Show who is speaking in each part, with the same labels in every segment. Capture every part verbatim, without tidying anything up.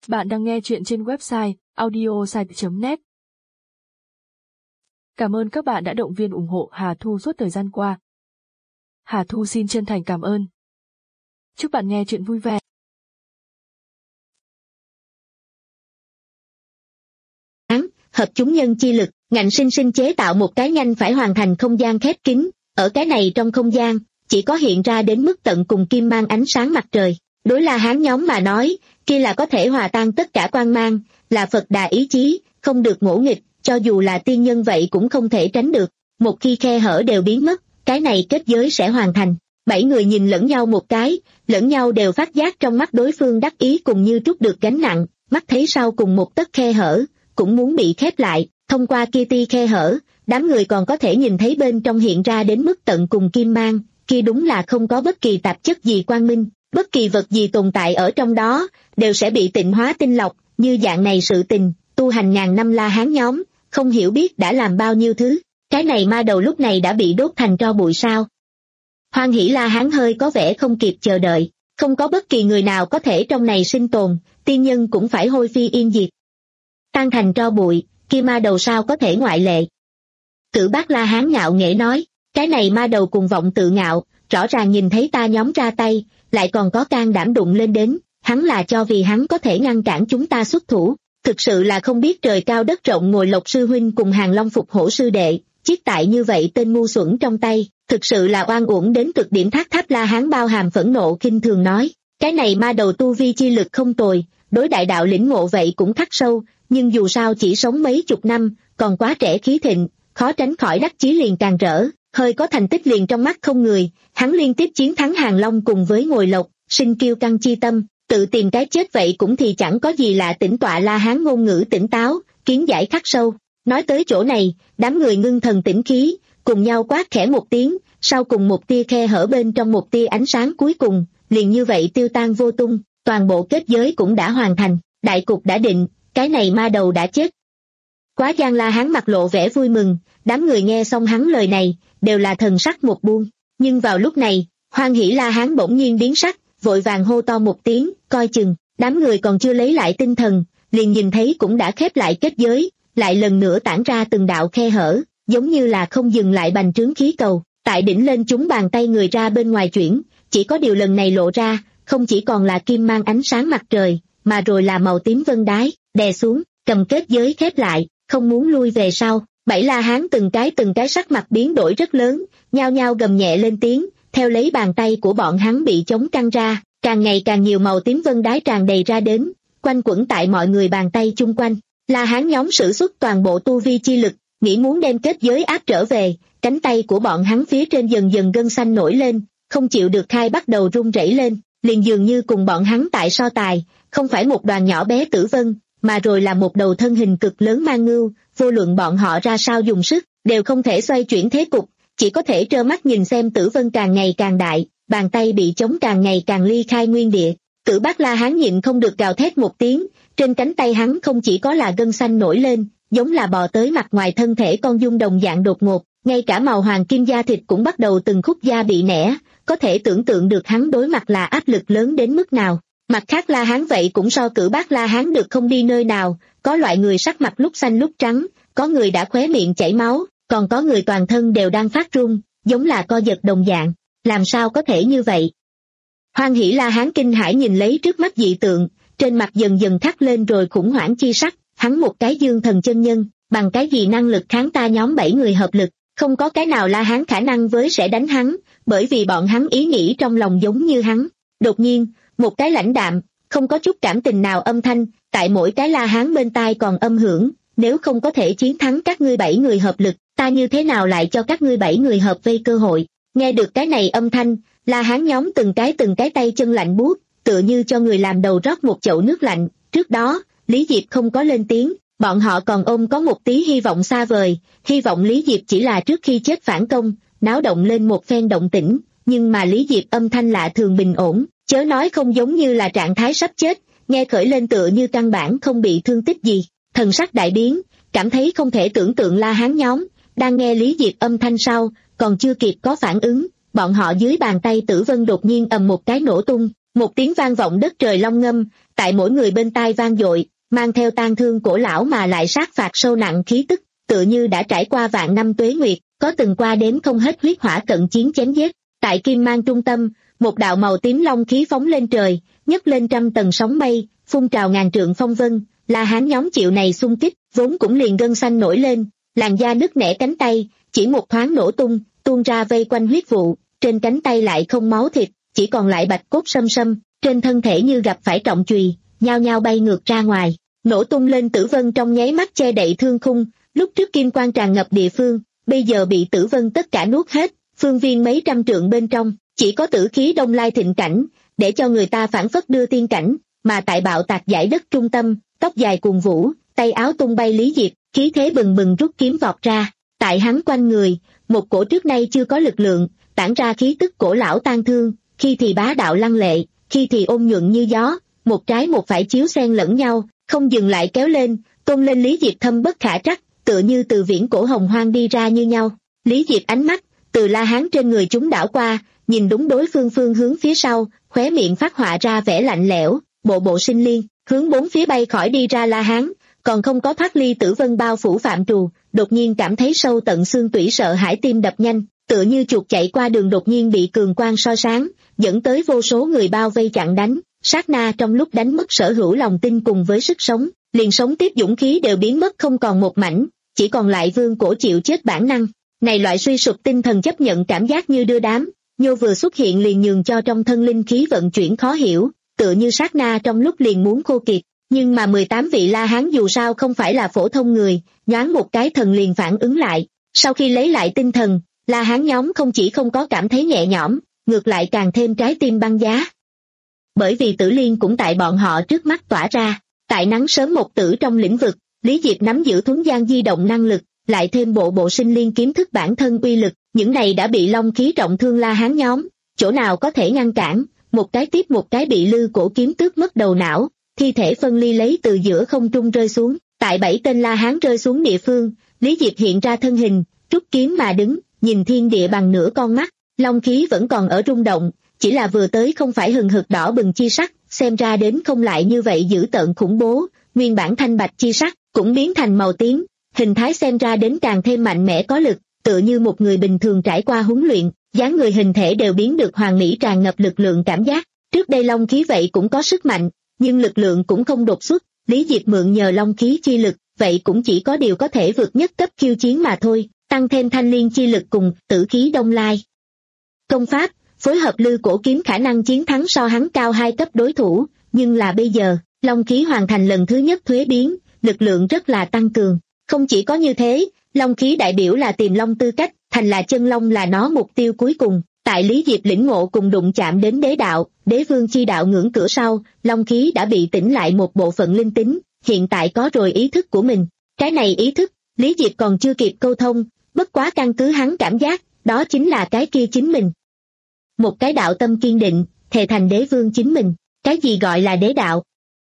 Speaker 1: Bạn đang nghe chuyện trên website audiosite chấm net. Cảm ơn các bạn đã động viên ủng hộ Hà Thu suốt thời gian qua. Hà Thu xin chân thành cảm ơn. Chúc bạn nghe chuyện vui vẻ.
Speaker 2: Hợp chúng nhân chi lực, ngạnh sinh sinh chế tạo một cái nhanh phải hoàn thành không gian khép kín. Ở cái này trong không gian, chỉ có hiện ra đến mức tận cùng kim mang ánh sáng mặt trời. Đối La Hán nhóm mà nói, kia là có thể hòa tan tất cả quang mang, là Phật Đà ý chí, không được ngỗ nghịch, cho dù là tiên nhân vậy cũng không thể tránh được. Một khi khe hở đều biến mất, cái này kết giới sẽ hoàn thành. Bảy người nhìn lẫn nhau một cái, lẫn nhau đều phát giác trong mắt đối phương đắc ý cùng như trút được gánh nặng, mắt thấy sau cùng một tấc khe hở, cũng muốn bị khép lại. Thông qua kia ti khe hở, đám người còn có thể nhìn thấy bên trong hiện ra đến mức tận cùng kim mang, kia đúng là không có bất kỳ tạp chất gì quang minh, bất kỳ vật gì tồn tại ở trong đó, đều sẽ bị tịnh hóa tinh lọc. Như dạng này sự tình, tu hành ngàn năm La Hán nhóm, không hiểu biết đã làm bao nhiêu thứ. Cái này ma đầu lúc này đã bị đốt thành tro bụi sao? Hoan hỷ La Hán hơi có vẻ không kịp chờ đợi, không có bất kỳ người nào có thể trong này sinh tồn, tiên nhân cũng phải hôi phi yên diệt. Tan thành tro bụi, kia ma đầu sao có thể ngoại lệ? Cử Bác La Hán ngạo nghễ nói, cái này ma đầu cùng vọng tự ngạo, rõ ràng nhìn thấy ta nhóm ra tay, lại còn có can đảm đụng lên đến, hắn là cho vì hắn có thể ngăn cản chúng ta xuất thủ, thực sự là không biết trời cao đất rộng. Ngồi Lộc sư huynh cùng Hàng Long phục hổ sư đệ, chiết tại như vậy tên ngu xuẩn trong tay, thực sự là oan uổng đến cực điểm. Thác Tháp La Hán bao hàm phẫn nộ khinh thường nói, cái này ma đầu tu vi chi lực không tồi, đối đại đạo lĩnh ngộ vậy cũng khắc sâu, nhưng dù sao chỉ sống mấy chục năm, còn quá trẻ khí thịnh, khó tránh khỏi đắc chí liền càng rỡ, hơi có thành tích liền trong mắt không người. Hắn liên tiếp chiến thắng Hàng Long cùng với Ngồi Lộc, sinh kiêu căng chi tâm, tự tìm cái chết vậy cũng thì chẳng có gì lạ. Tĩnh tọa La Hán ngôn ngữ tỉnh táo, kiến giải khắc sâu. Nói tới chỗ này, đám người ngưng thần tĩnh khí, cùng nhau quát khẽ một tiếng, sau cùng một tia khe hở bên trong một tia ánh sáng cuối cùng, liền như vậy tiêu tan vô tung. Toàn bộ kết giới cũng đã hoàn thành, đại cục đã định, cái này ma đầu đã chết. Quá gian La Hán mặt lộ vẻ vui mừng, đám người nghe xong hắn lời này, đều là thần sắc một buông. Nhưng vào lúc này, Hoan hỷ La Hán bỗng nhiên biến sắc, vội vàng hô to một tiếng, coi chừng. Đám người còn chưa lấy lại tinh thần, liền nhìn thấy cũng đã khép lại kết giới, lại lần nữa tản ra từng đạo khe hở, giống như là không dừng lại bành trướng khí cầu, tại đỉnh lên chúng bàn tay người ra bên ngoài chuyển. Chỉ có điều lần này lộ ra, không chỉ còn là kim mang ánh sáng mặt trời, mà rồi là màu tím vân đái, đè xuống, cầm kết giới khép lại, không muốn lui về sau. Bảy La Hán từng cái từng cái sắc mặt biến đổi rất lớn, nhao nhao gầm nhẹ lên tiếng, theo lấy bàn tay của bọn hắn bị chống căng ra, càng ngày càng nhiều màu tím vân đái tràn đầy ra đến, quanh quẩn tại mọi người bàn tay chung quanh. La Hán nhóm sử xuất toàn bộ tu vi chi lực, nghĩ muốn đem kết giới áp trở về, cánh tay của bọn hắn phía trên dần dần gân xanh nổi lên, không chịu được khai bắt đầu run rẩy lên, liền dường như cùng bọn hắn tại so tài, không phải một đoàn nhỏ bé tử vân, mà rồi là một đầu thân hình cực lớn mang ngưu. Vô luận bọn họ ra sao dùng sức, đều không thể xoay chuyển thế cục, chỉ có thể trơ mắt nhìn xem tử vân càng ngày càng đại, bàn tay bị chống càng ngày càng ly khai nguyên địa. Cử Bác La Hán nhịn không được gào thét một tiếng, trên cánh tay hắn không chỉ có là gân xanh nổi lên, giống là bò tới mặt ngoài thân thể con dung đồng dạng đột ngột, ngay cả màu hoàng kim da thịt cũng bắt đầu từng khúc da bị nẻ, có thể tưởng tượng được hắn đối mặt là áp lực lớn đến mức nào. Mặt khác La Hán vậy cũng so Cử Bác La Hán được không đi nơi nào, có loại người sắc mặt lúc xanh lúc trắng, có người đã khóe miệng chảy máu, còn có người toàn thân đều đang phát run, giống là co giật đồng dạng. Làm sao có thể như vậy? Hoan hỷ La Hán kinh hãi nhìn lấy trước mắt dị tượng, trên mặt dần dần thắt lên rồi khủng hoảng chi sắc. Hắn một cái dương thần chân nhân, bằng cái gì năng lực kháng ta nhóm bảy người hợp lực? Không có cái nào La Hán khả năng với sẽ đánh hắn, bởi vì bọn hắn ý nghĩ trong lòng giống như hắn. Đột nhiên, một cái lãnh đạm, không có chút cảm tình nào âm thanh, tại mỗi cái La Hán bên tai còn âm hưởng, nếu không có thể chiến thắng các ngươi bảy người hợp lực, ta như thế nào lại cho các ngươi bảy người hợp vây cơ hội? Nghe được cái này âm thanh, La Hán nhóm từng cái từng cái tay chân lạnh buốt, tựa như cho người làm đầu rót một chậu nước lạnh. Trước đó, Lý Diệp không có lên tiếng, bọn họ còn ôm có một tí hy vọng xa vời, hy vọng Lý Diệp chỉ là trước khi chết phản công, náo động lên một phen động tĩnh, nhưng mà Lý Diệp âm thanh lạ thường bình ổn, chớ nói không giống như là trạng thái sắp chết, nghe khởi lên tựa như căn bản không bị thương tích gì. Thần sắc đại biến, cảm thấy không thể tưởng tượng La Hán nhóm, đang nghe Lý Diệp âm thanh sau, còn chưa kịp có phản ứng, bọn họ dưới bàn tay tử vân đột nhiên ầm một cái nổ tung, một tiếng vang vọng đất trời long ngâm, tại mỗi người bên tai vang dội, mang theo tang thương cổ lão mà lại sát phạt sâu nặng khí tức, tựa như đã trải qua vạn năm tuế nguyệt, có từng qua đến không hết huyết hỏa cận chiến chém giết. Tại kim mang trung tâm, một đạo màu tím long khí phóng lên trời, nhấc lên trăm tầng sóng mây, phun trào ngàn trượng phong vân. La Hán nhóm chịu này xung kích, vốn cũng liền gân xanh nổi lên, làn da nứt nẻ cánh tay, chỉ một thoáng nổ tung, tuôn ra vây quanh huyết vụ, trên cánh tay lại không máu thịt, chỉ còn lại bạch cốt sâm sâm, trên thân thể như gặp phải trọng chùy, nhao nhao bay ngược ra ngoài, nổ tung lên tử vân trong nháy mắt che đậy thương khung. Lúc trước kim quang tràn ngập địa phương, bây giờ bị tử vân tất cả nuốt hết, phương viên mấy trăm trượng bên trong, chỉ có tử khí đông lai thịnh cảnh, để cho người ta phảng phất đưa tiên cảnh, mà tại bạo tạc giải đất trung tâm, tóc dài cuồng vũ, tay áo tung bay Lý Diệp, khí thế bừng bừng rút kiếm vọt ra, tại hắn quanh người, một cổ trước nay chưa có lực lượng, tản ra khí tức cổ lão tang thương, khi thì bá đạo lăng lệ, khi thì ôn nhuận như gió, một trái một phải chiếu xen lẫn nhau, không dừng lại kéo lên, tôn lên Lý Diệp thâm bất khả trắc, tựa như từ viễn cổ hồng hoang đi ra như nhau. Lý Diệp ánh mắt từ La Hán trên người chúng đảo qua, nhìn đúng đối phương phương hướng phía sau, khóe miệng phát họa ra vẻ lạnh lẽo, bộ bộ sinh liên, hướng bốn phía bay khỏi đi ra La Hán, còn không có thoát ly tử vân bao phủ phạm trù, đột nhiên cảm thấy sâu tận xương tủy sợ hãi tim đập nhanh, tựa như chuột chạy qua đường đột nhiên bị cường quang soi sáng, dẫn tới vô số người bao vây chặn đánh, sát na trong lúc đánh mất sở hữu lòng tin cùng với sức sống, liền sống tiếp dũng khí đều biến mất không còn một mảnh, chỉ còn lại vương cổ chịu chết bản năng. Này loại suy sụp tinh thần chấp nhận cảm giác như đưa đám, nhô vừa xuất hiện liền nhường cho trong thân linh khí vận chuyển khó hiểu, tựa như sát na trong lúc liền muốn khô kiệt. Nhưng mà mười tám vị La Hán dù sao không phải là phổ thông người, nhoáng một cái thần liền phản ứng lại. Sau khi lấy lại tinh thần, La Hán nhóm không chỉ không có cảm thấy nhẹ nhõm, ngược lại càng thêm trái tim băng giá. Bởi vì tử liên cũng tại bọn họ trước mắt tỏa ra, tại nắng sớm một tử trong lĩnh vực, Lý Diệp nắm giữ thuấn gian di động năng lực, lại thêm bộ bộ sinh liên kiếm thức bản thân uy lực, những này đã bị long khí trọng thương La Hán nhóm, chỗ nào có thể ngăn cản, một cái tiếp một cái bị lư cổ kiếm tước mất đầu não, thi thể phân ly lấy từ giữa không trung rơi xuống, tại bảy tên La Hán rơi xuống địa phương, Lý Diệp hiện ra thân hình, rút kiếm mà đứng, nhìn thiên địa bằng nửa con mắt, long khí vẫn còn ở rung động, chỉ là vừa tới không phải hừng hực đỏ bừng chi sắc, xem ra đến không lại như vậy dữ tợn khủng bố, nguyên bản thanh bạch chi sắc cũng biến thành màu tím, hình thái xem ra đến càng thêm mạnh mẽ có lực, tựa như một người bình thường trải qua huấn luyện, dáng người hình thể đều biến được hoàn mỹ tràn ngập lực lượng cảm giác. Trước đây long khí vậy cũng có sức mạnh, nhưng lực lượng cũng không đột xuất, Lý Diệp mượn nhờ long khí chi lực, vậy cũng chỉ có điều có thể vượt nhất cấp khiêu chiến mà thôi, tăng thêm thanh liên chi lực cùng tử khí đông lai. Công pháp, phối hợp lư cổ kiếm khả năng chiến thắng so hắn cao hai cấp đối thủ, nhưng là bây giờ, long khí hoàn thành lần thứ nhất thuế biến, lực lượng rất là tăng cường. Không chỉ có như thế, long khí đại biểu là tiềm long tư cách, thành là chân long là nó mục tiêu cuối cùng. Tại Lý Diệp lĩnh ngộ cùng đụng chạm đến đế đạo, đế vương chi đạo ngưỡng cửa sau, long khí đã bị tỉnh lại một bộ phận linh tính, hiện tại có rồi ý thức của mình. Cái này ý thức, Lý Diệp còn chưa kịp câu thông, bất quá căn cứ hắn cảm giác, đó chính là cái kia chính mình. Một cái đạo tâm kiên định, thề thành đế vương chính mình, cái gì gọi là đế đạo?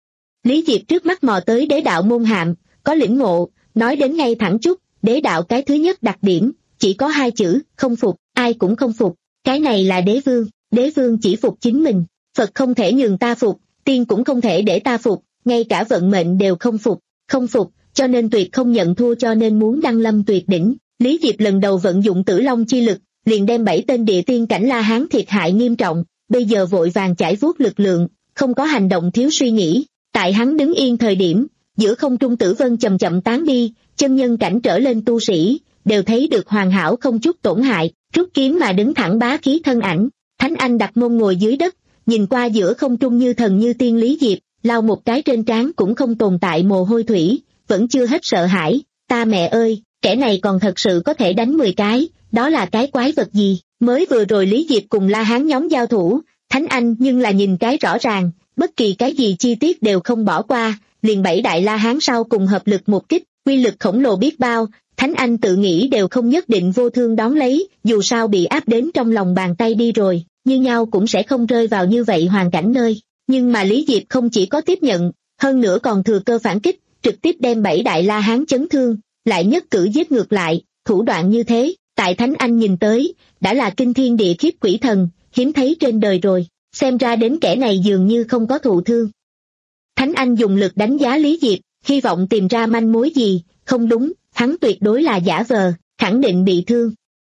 Speaker 2: Lý Diệp trước mắt mò tới đế đạo môn hàm, có lĩnh ngộ, nói đến ngay thẳng chút, đế đạo cái thứ nhất đặc điểm, chỉ có hai chữ, không phục, ai cũng không phục. Cái này là đế vương, đế vương chỉ phục chính mình, Phật không thể nhường ta phục, tiên cũng không thể để ta phục, ngay cả vận mệnh đều không phục, không phục, cho nên tuyệt không nhận thua cho nên muốn đăng lâm tuyệt đỉnh. Lý Diệp lần đầu vận dụng tử long chi lực, liền đem bảy tên địa tiên cảnh La Hán thiệt hại nghiêm trọng, bây giờ vội vàng chải vuốt lực lượng, không có hành động thiếu suy nghĩ, tại hắn đứng yên thời điểm, giữa không trung tử vân chậm chậm tán đi, chân nhân cảnh trở lên tu sĩ, đều thấy được hoàn hảo không chút tổn hại, rút kiếm mà đứng thẳng bá khí thân ảnh, Thánh Anh đặt mông ngồi dưới đất, nhìn qua giữa không trung như thần như tiên Lý Diệp, lau một cái trên trán cũng không tồn tại mồ hôi thủy, vẫn chưa hết sợ hãi, ta mẹ ơi, kẻ này còn thật sự có thể đánh mười cái, đó là cái quái vật gì, mới vừa rồi Lý Diệp cùng La Hán nhóm giao thủ, Thánh Anh nhưng là nhìn cái rõ ràng, bất kỳ cái gì chi tiết đều không bỏ qua, liền bảy đại La Hán sau cùng hợp lực một kích, quy lực khổng lồ biết bao, Thánh Anh tự nghĩ đều không nhất định vô thương đón lấy, dù sao bị áp đến trong lòng bàn tay đi rồi, như nhau cũng sẽ không rơi vào như vậy hoàn cảnh nơi. Nhưng mà Lý Diệp không chỉ có tiếp nhận, hơn nữa còn thừa cơ phản kích, trực tiếp đem bảy đại La Hán chấn thương, lại nhất cử giết ngược lại, thủ đoạn như thế, tại Thánh Anh nhìn tới, đã là kinh thiên địa khiếp quỷ thần, hiếm thấy trên đời rồi, xem ra đến kẻ này dường như không có thụ thương. Thánh Anh dùng lực đánh giá Lý Diệp, hy vọng tìm ra manh mối gì, không đúng, hắn tuyệt đối là giả vờ, khẳng định bị thương.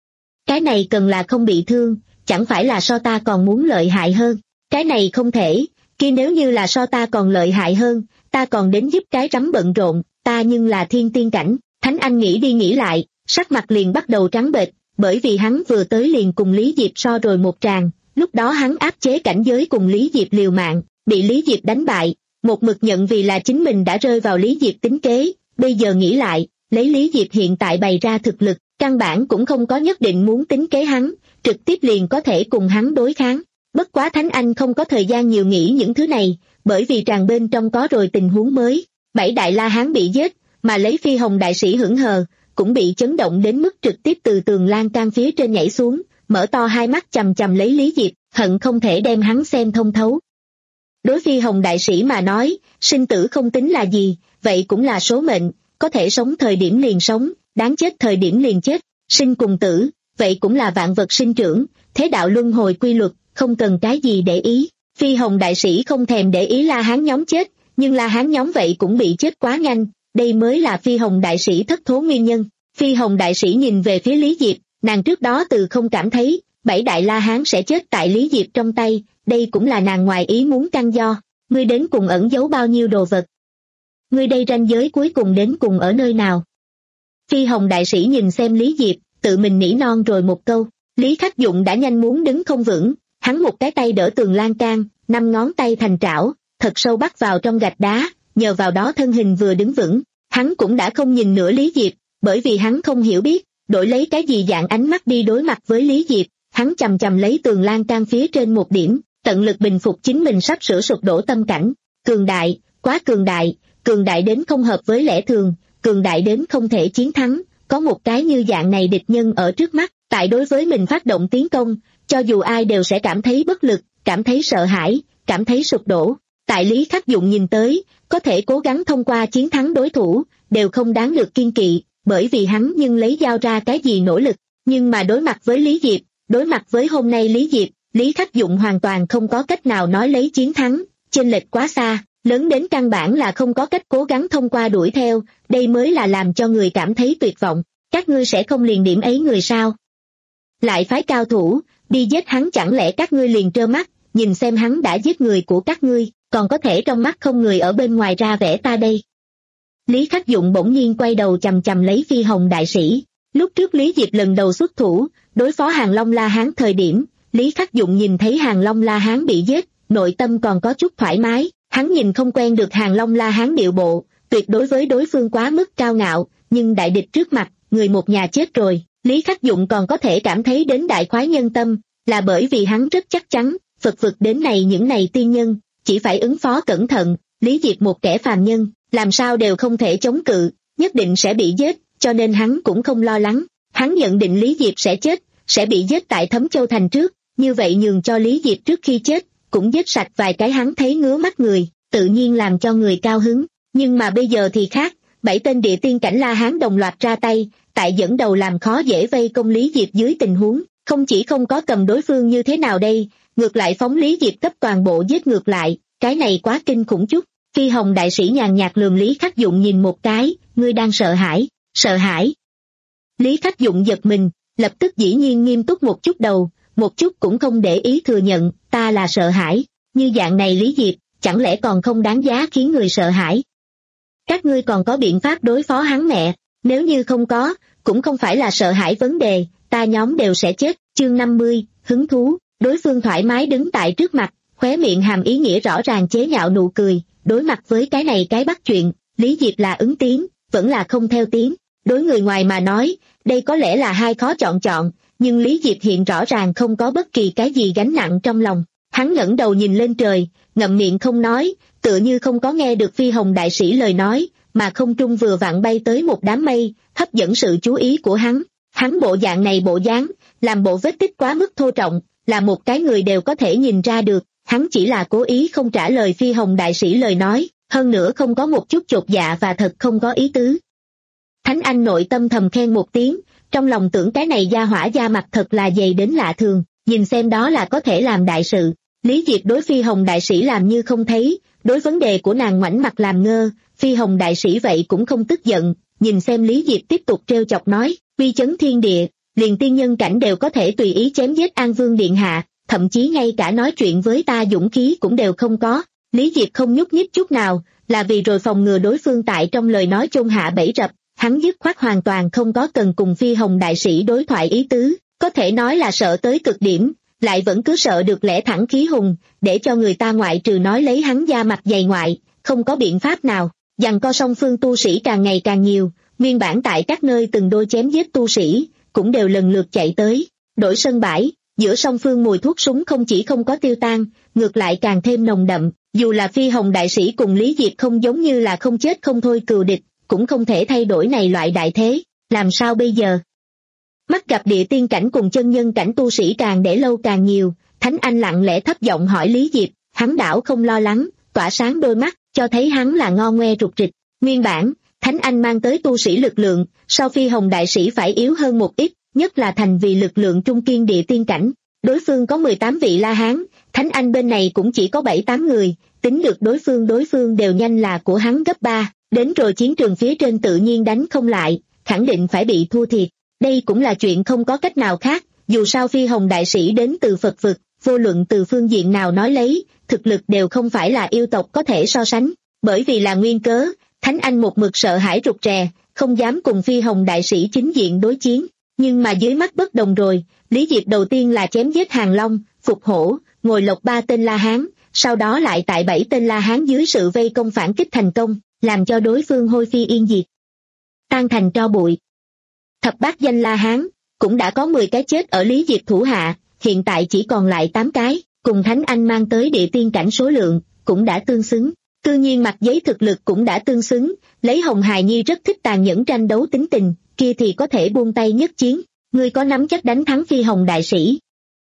Speaker 2: Cái này cần là không bị thương, chẳng phải là so ta còn muốn lợi hại hơn, cái này không thể, kia nếu như là so ta còn lợi hại hơn, ta còn đến giúp cái rắm bận rộn, ta nhưng là thiên tiên cảnh. Thánh Anh nghĩ đi nghĩ lại, sắc mặt liền bắt đầu trắng bệch, bởi vì hắn vừa tới liền cùng Lý Diệp so rồi một tràng, lúc đó hắn áp chế cảnh giới cùng Lý Diệp liều mạng, bị Lý Diệp đánh bại, một mực nhận vì là chính mình đã rơi vào Lý Diệp tính kế, bây giờ nghĩ lại, lấy Lý Diệp hiện tại bày ra thực lực, căn bản cũng không có nhất định muốn tính kế hắn, trực tiếp liền có thể cùng hắn đối kháng. Bất quá Thánh Anh không có thời gian nhiều nghĩ những thứ này, bởi vì tràng bên trong có rồi tình huống mới, bảy đại la hán bị giết, mà lấy Phi Hồng đại sĩ hững hờ, cũng bị chấn động đến mức trực tiếp từ tường lan can phía trên nhảy xuống, mở to hai mắt chằm chằm lấy Lý Diệp, hận không thể đem hắn xem thông thấu. Đối Phi Hồng đại sĩ mà nói, sinh tử không tính là gì, vậy cũng là số mệnh, có thể sống thời điểm liền sống, đáng chết thời điểm liền chết, sinh cùng tử, vậy cũng là vạn vật sinh trưởng, thế đạo luân hồi quy luật, không cần cái gì để ý. Phi Hồng đại sĩ không thèm để ý La Hán nhóm chết, nhưng La Hán nhóm vậy cũng bị chết quá nhanh, đây mới là Phi Hồng đại sĩ thất thố nguyên nhân. Phi Hồng đại sĩ nhìn về phía Lý Diệp, nàng trước đó từ không cảm thấy, bảy đại La Hán sẽ chết tại Lý Diệp trong tay, đây cũng là nàng ngoài ý muốn căn do. Ngươi đến cùng ẩn giấu bao nhiêu đồ vật? Ngươi đây ranh giới cuối cùng đến cùng ở nơi nào? Phi Hồng đại sĩ nhìn xem Lý Diệp, tự mình nỉ non rồi một câu. Lý Khắc Dụng đã nhanh muốn đứng không vững, hắn một cái tay đỡ tường lan can, năm ngón tay thành trảo, thật sâu bắt vào trong gạch đá, nhờ vào đó thân hình vừa đứng vững. Hắn cũng đã không nhìn nữa Lý Diệp, bởi vì hắn không hiểu biết, đổi lấy cái gì dạng ánh mắt đi đối mặt với Lý Diệp, hắn chầm chầm lấy tường lan can phía trên một điểm, tận lực bình phục chính mình sắp sửa sụp đổ tâm cảnh. Cường đại, quá cường đại, cường đại đến không hợp với lẽ thường, cường đại đến không thể chiến thắng, có một cái như dạng này địch nhân ở trước mắt, tại đối với mình phát động tiến công, cho dù ai đều sẽ cảm thấy bất lực, cảm thấy sợ hãi, cảm thấy sụp đổ. Tại Lý Khắc Dụng nhìn tới, có thể cố gắng thông qua chiến thắng đối thủ, đều không đáng được kiên kỵ, bởi vì hắn nhưng lấy giao ra cái gì nỗ lực, nhưng mà đối mặt với Lý Diệp, đối mặt với hôm nay Lý Diệp, Lý Khắc Dụng hoàn toàn không có cách nào nói lấy chiến thắng, chênh lệch quá xa, lớn đến căn bản là không có cách cố gắng thông qua đuổi theo, đây mới là làm cho người cảm thấy tuyệt vọng. Các ngươi sẽ không liền điểm ấy người sao? Lại phái cao thủ, đi giết hắn, chẳng lẽ các ngươi liền trơ mắt, nhìn xem hắn đã giết người của các ngươi, còn có thể trong mắt không người ở bên ngoài ra vẻ ta đây. Lý Khắc Dụng bỗng nhiên quay đầu chầm chầm lấy Phi Hồng đại sĩ. Lúc trước Lý Diệp lần đầu xuất thủ, đối phó Hàng Long La Hán thời điểm, Lý Khắc Dụng nhìn thấy Hàng Long La Hán bị giết, nội tâm còn có chút thoải mái, hắn nhìn không quen được Hàng Long La Hán điệu bộ, tuyệt đối với đối phương quá mức cao ngạo, nhưng đại địch trước mặt, người một nhà chết rồi, Lý Khắc Dụng còn có thể cảm thấy đến đại khoái nhân tâm, là bởi vì hắn rất chắc chắn, Phật vực đến này những này tiên nhân, chỉ phải ứng phó cẩn thận, Lý Diệp một kẻ phàm nhân, làm sao đều không thể chống cự, nhất định sẽ bị giết, cho nên hắn cũng không lo lắng, hắn nhận định Lý Diệp sẽ chết, sẽ bị giết tại Thấm Châu Thành trước, như vậy nhường cho Lý Diệp trước khi chết, cũng giết sạch vài cái hắn thấy ngứa mắt người, tự nhiên làm cho người cao hứng, nhưng mà bây giờ thì khác, bảy tên địa tiên cảnh La Hán đồng loạt ra tay, tại dẫn đầu làm khó dễ vây công Lý Diệp dưới tình huống, không chỉ không có cầm đối phương như thế nào đây, ngược lại phóng Lý Diệp cấp toàn bộ giết ngược lại, cái này quá kinh khủng chút. Phi Hồng đại sĩ nhàn nhạt lườm Lý Khắc Dụng nhìn một cái, ngươi đang sợ hãi, sợ hãi. Lý Khắc Dụng giật mình, lập tức dĩ nhiên nghiêm túc một chút đầu, một chút cũng không để ý thừa nhận, ta là sợ hãi, như dạng này Lý Diệp, chẳng lẽ còn không đáng giá khiến người sợ hãi. Các ngươi còn có biện pháp đối phó hắn mẹ, nếu như không có, cũng không phải là sợ hãi vấn đề, ta nhóm đều sẽ chết. Chương năm mươi, hứng thú, đối phương thoải mái đứng tại trước mặt, khóe miệng hàm ý nghĩa rõ ràng chế nhạo nụ cười, đối mặt với cái này cái bắt chuyện, Lý Diệp là ứng tiếng, vẫn là không theo tiếng, đối người ngoài mà nói, đây có lẽ là hai khó chọn chọn, nhưng Lý Diệp hiện rõ ràng không có bất kỳ cái gì gánh nặng trong lòng, hắn ngẩng đầu nhìn lên trời, ngậm miệng không nói, tựa như không có nghe được Phi Hồng đại sĩ lời nói, mà không trung vừa vặn bay tới một đám mây, hấp dẫn sự chú ý của hắn. Hắn bộ dạng này bộ dáng, làm bộ vết tích quá mức thô trọng, là một cái người đều có thể nhìn ra được, hắn chỉ là cố ý không trả lời Phi Hồng đại sĩ lời nói, hơn nữa không có một chút chột dạ và thật không có ý tứ. Thánh Anh nội tâm thầm khen một tiếng, trong lòng tưởng cái này gia hỏa da mặt thật là dày đến lạ thường, nhìn xem đó là có thể làm đại sự. Lý Diệp đối Phi Hồng đại sĩ làm như không thấy, Đối vấn đề của nàng ngoảnh mặt làm ngơ, Phi Hồng đại sĩ vậy cũng không tức giận, nhìn xem Lý Diệp tiếp tục trêu chọc nói, uy chấn thiên địa, liền tiên nhân cảnh đều có thể tùy ý chém giết An Vương điện hạ, thậm chí ngay cả nói chuyện với ta dũng khí cũng đều không có. Lý Diệp không nhúc nhích chút nào, là vì rồi phòng ngừa đối phương tại trong lời nói chôn hạ bẫy rập, hắn dứt khoát hoàn toàn không có cần cùng Phi Hồng đại sĩ đối thoại ý tứ, có thể nói là sợ tới cực điểm, lại vẫn cứ sợ được lẽ thẳng khí hùng, để cho người ta ngoại trừ nói lấy hắn da mặt dày ngoại, không có biện pháp nào. Giằng co song phương tu sĩ càng ngày càng nhiều, nguyên bản tại các nơi từng đôi chém giết tu sĩ, cũng đều lần lượt chạy tới, đổi sân bãi, giữa song phương mùi thuốc súng không chỉ không có tiêu tan, ngược lại càng thêm nồng đậm, dù là Phi Hồng đại sĩ cùng Lý Diệp không giống như là không chết không thôi cừu địch, cũng không thể thay đổi này loại đại thế, làm sao bây giờ? Mắt gặp địa tiên cảnh cùng chân nhân cảnh tu sĩ càng để lâu càng nhiều, Thánh Anh lặng lẽ thấp giọng hỏi Lý Diệp, hắn đảo không lo lắng, tỏa sáng đôi mắt, cho thấy hắn là ngo ngoe rụt rịch. Nguyên bản, Thánh Anh mang tới tu sĩ lực lượng, so Phi Hồng đại sĩ phải yếu hơn một ít, nhất là thành vì lực lượng trung kiên địa tiên cảnh. Đối phương có mười tám vị La Hán, Thánh Anh bên này cũng chỉ có bảy tám người, tính được đối phương đối phương đều nhanh là của hắn gấp ba, đến rồi chiến trường phía trên tự nhiên đánh không lại, khẳng định phải bị thua thiệt. Đây cũng là chuyện không có cách nào khác, dù sao Phi Hồng đại sĩ đến từ Phật vực, vô luận từ phương diện nào nói lấy, thực lực đều không phải là yêu tộc có thể so sánh, bởi vì là nguyên cớ, Thánh Anh một mực sợ hãi rụt rè, không dám cùng Phi Hồng đại sĩ chính diện đối chiến, nhưng mà dưới mắt bất đồng rồi, Lý Diệp đầu tiên là chém giết Hàng Long, Phục Hổ, ngồi lộc ba tên La Hán, sau đó lại tại bảy tên La Hán dưới sự vây công phản kích thành công, làm cho đối phương hôi phi yên diệt, tan thành tro bụi. Thập bát danh La Hán, cũng đã có mười cái chết ở Lý Diệp thủ hạ, hiện tại chỉ còn lại tám cái, cùng Thánh Anh mang tới địa tiên cảnh số lượng, cũng đã tương xứng. Tự nhiên mặt giấy thực lực cũng đã tương xứng, lấy Hồng Hài Nhi rất thích tàn nhẫn tranh đấu tính tình, kia thì có thể buông tay nhất chiến, ngươi có nắm chắc đánh thắng Phi Hồng đại sĩ.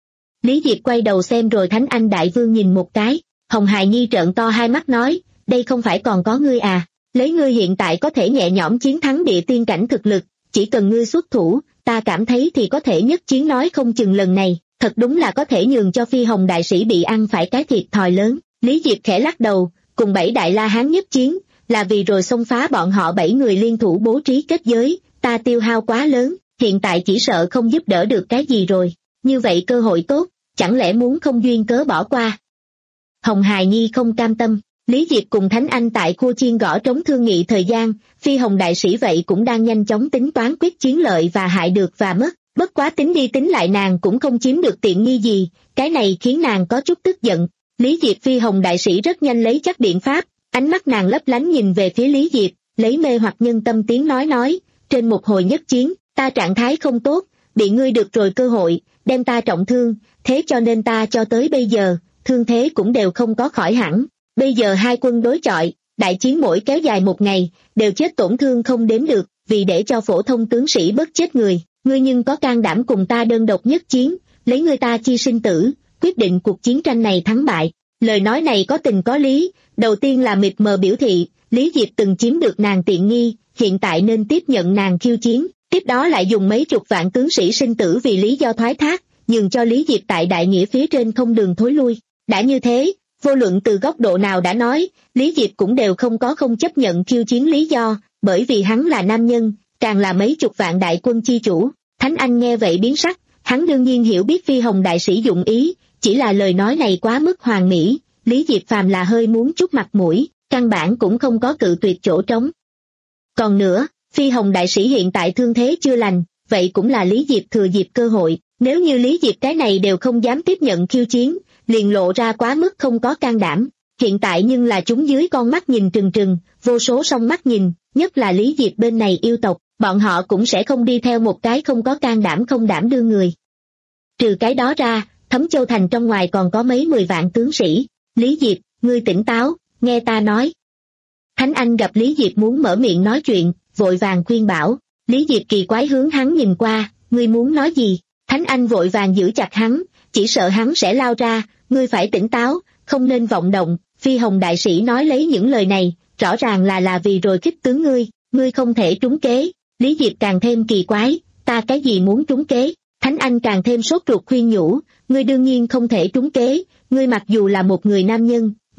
Speaker 2: Lý Diệp quay đầu xem rồi Thánh Anh đại vương nhìn một cái, Hồng Hài Nhi trợn to hai mắt nói, đây không phải còn có ngươi à, lấy ngươi hiện tại có thể nhẹ nhõm chiến thắng địa tiên cảnh thực lực, chỉ cần ngươi xuất thủ, ta cảm thấy thì có thể nhất chiến nói không chừng lần này, thật đúng là có thể nhường cho Phi Hồng đại sĩ bị ăn phải cái thiệt thòi lớn. Lý Diệp khẽ lắc đầu, cùng bảy đại La Hán nhất chiến, là vì rồi xông phá bọn họ bảy người liên thủ bố trí kết giới, ta tiêu hao quá lớn, hiện tại chỉ sợ không giúp đỡ được cái gì rồi, như vậy cơ hội tốt, chẳng lẽ muốn không duyên cớ bỏ qua. Hồng Hài Nhi không cam tâm, Lý Diệp cùng Thánh Anh tại khu chiên gõ trống thương nghị thời gian, Phi Hồng đại sĩ vậy cũng đang nhanh chóng tính toán quyết chiến lợi và hại được và mất, bất quá tính đi tính lại nàng cũng không chiếm được tiện nghi gì, cái này khiến nàng có chút tức giận. Lý Diệp Phi Hồng đại sĩ rất nhanh lấy chắc biện pháp, ánh mắt nàng lấp lánh nhìn về phía Lý Diệp, lấy mê hoặc nhân tâm tiếng nói nói, trên một hồi nhất chiến, ta trạng thái không tốt, bị ngươi được rồi cơ hội, đem ta trọng thương, thế cho nên ta cho tới bây giờ, thương thế cũng đều không có khỏi hẳn. Bây giờ hai quân đối chọi, đại chiến mỗi kéo dài một ngày, đều chết tổn thương không đếm được, vì để cho phổ thông tướng sĩ bớt chết người, ngươi nhưng có can đảm cùng ta đơn độc nhất chiến, lấy ngươi ta chi sinh tử, quyết định cuộc chiến tranh này thắng bại. Lời nói này có tình có lý, đầu tiên là mịt mờ biểu thị, Lý Diệp từng chiếm được nàng tiện nghi, hiện tại nên tiếp nhận nàng khiêu chiến, tiếp đó lại dùng mấy chục vạn tướng sĩ sinh tử vì lý do thoái thác, nhường cho Lý Diệp tại đại nghĩa phía trên không đường thối lui. Đã như thế, vô luận từ góc độ nào đã nói, Lý Diệp cũng đều không có không chấp nhận khiêu chiến lý do, bởi vì hắn là nam nhân, càng là mấy chục vạn đại quân chi chủ. Thánh Anh nghe vậy biến sắc, hắn đương nhiên hiểu biết Phi Hồng đại sĩ dụng ý, chỉ là lời nói này quá mức hoàn mỹ, Lý Diệp phàm là hơi muốn chút mặt mũi, căn bản cũng không có cự tuyệt chỗ trống. Còn nữa, Phi Hồng đại sĩ hiện tại thương thế chưa lành, vậy cũng là Lý Diệp thừa dịp cơ hội, nếu như Lý Diệp cái này đều không dám tiếp nhận khiêu chiến, liền lộ ra quá mức không có can đảm, hiện tại nhưng là chúng dưới con mắt nhìn trừng trừng, vô số song mắt nhìn, nhất là Lý Diệp bên này yêu tộc, bọn họ cũng sẽ không đi theo một cái không có can đảm không đảm đương người. Trừ cái đó ra, Thấm Châu Thành trong ngoài còn có mấy mười vạn tướng sĩ, Lý Diệp, ngươi tỉnh táo, nghe ta nói. Thánh Anh gặp Lý Diệp muốn mở miệng nói chuyện, vội vàng khuyên bảo, Lý Diệp kỳ quái hướng hắn nhìn qua, ngươi muốn nói gì? Thánh Anh vội vàng giữ chặt hắn, chỉ sợ hắn sẽ lao ra, ngươi phải tỉnh táo, không nên vọng động. Phi Hồng đại sĩ nói lấy những lời này, rõ ràng là là vì rồi khích tướng ngươi, ngươi không thể trúng kế. Lý Diệp càng thêm kỳ quái, ta cái gì muốn trúng kế? Thánh Anh càng thêm sốt ruột khuyên nhủ, ngươi đương nhiên không thể trúng kế, ngươi mặc dù là một người nam nhân,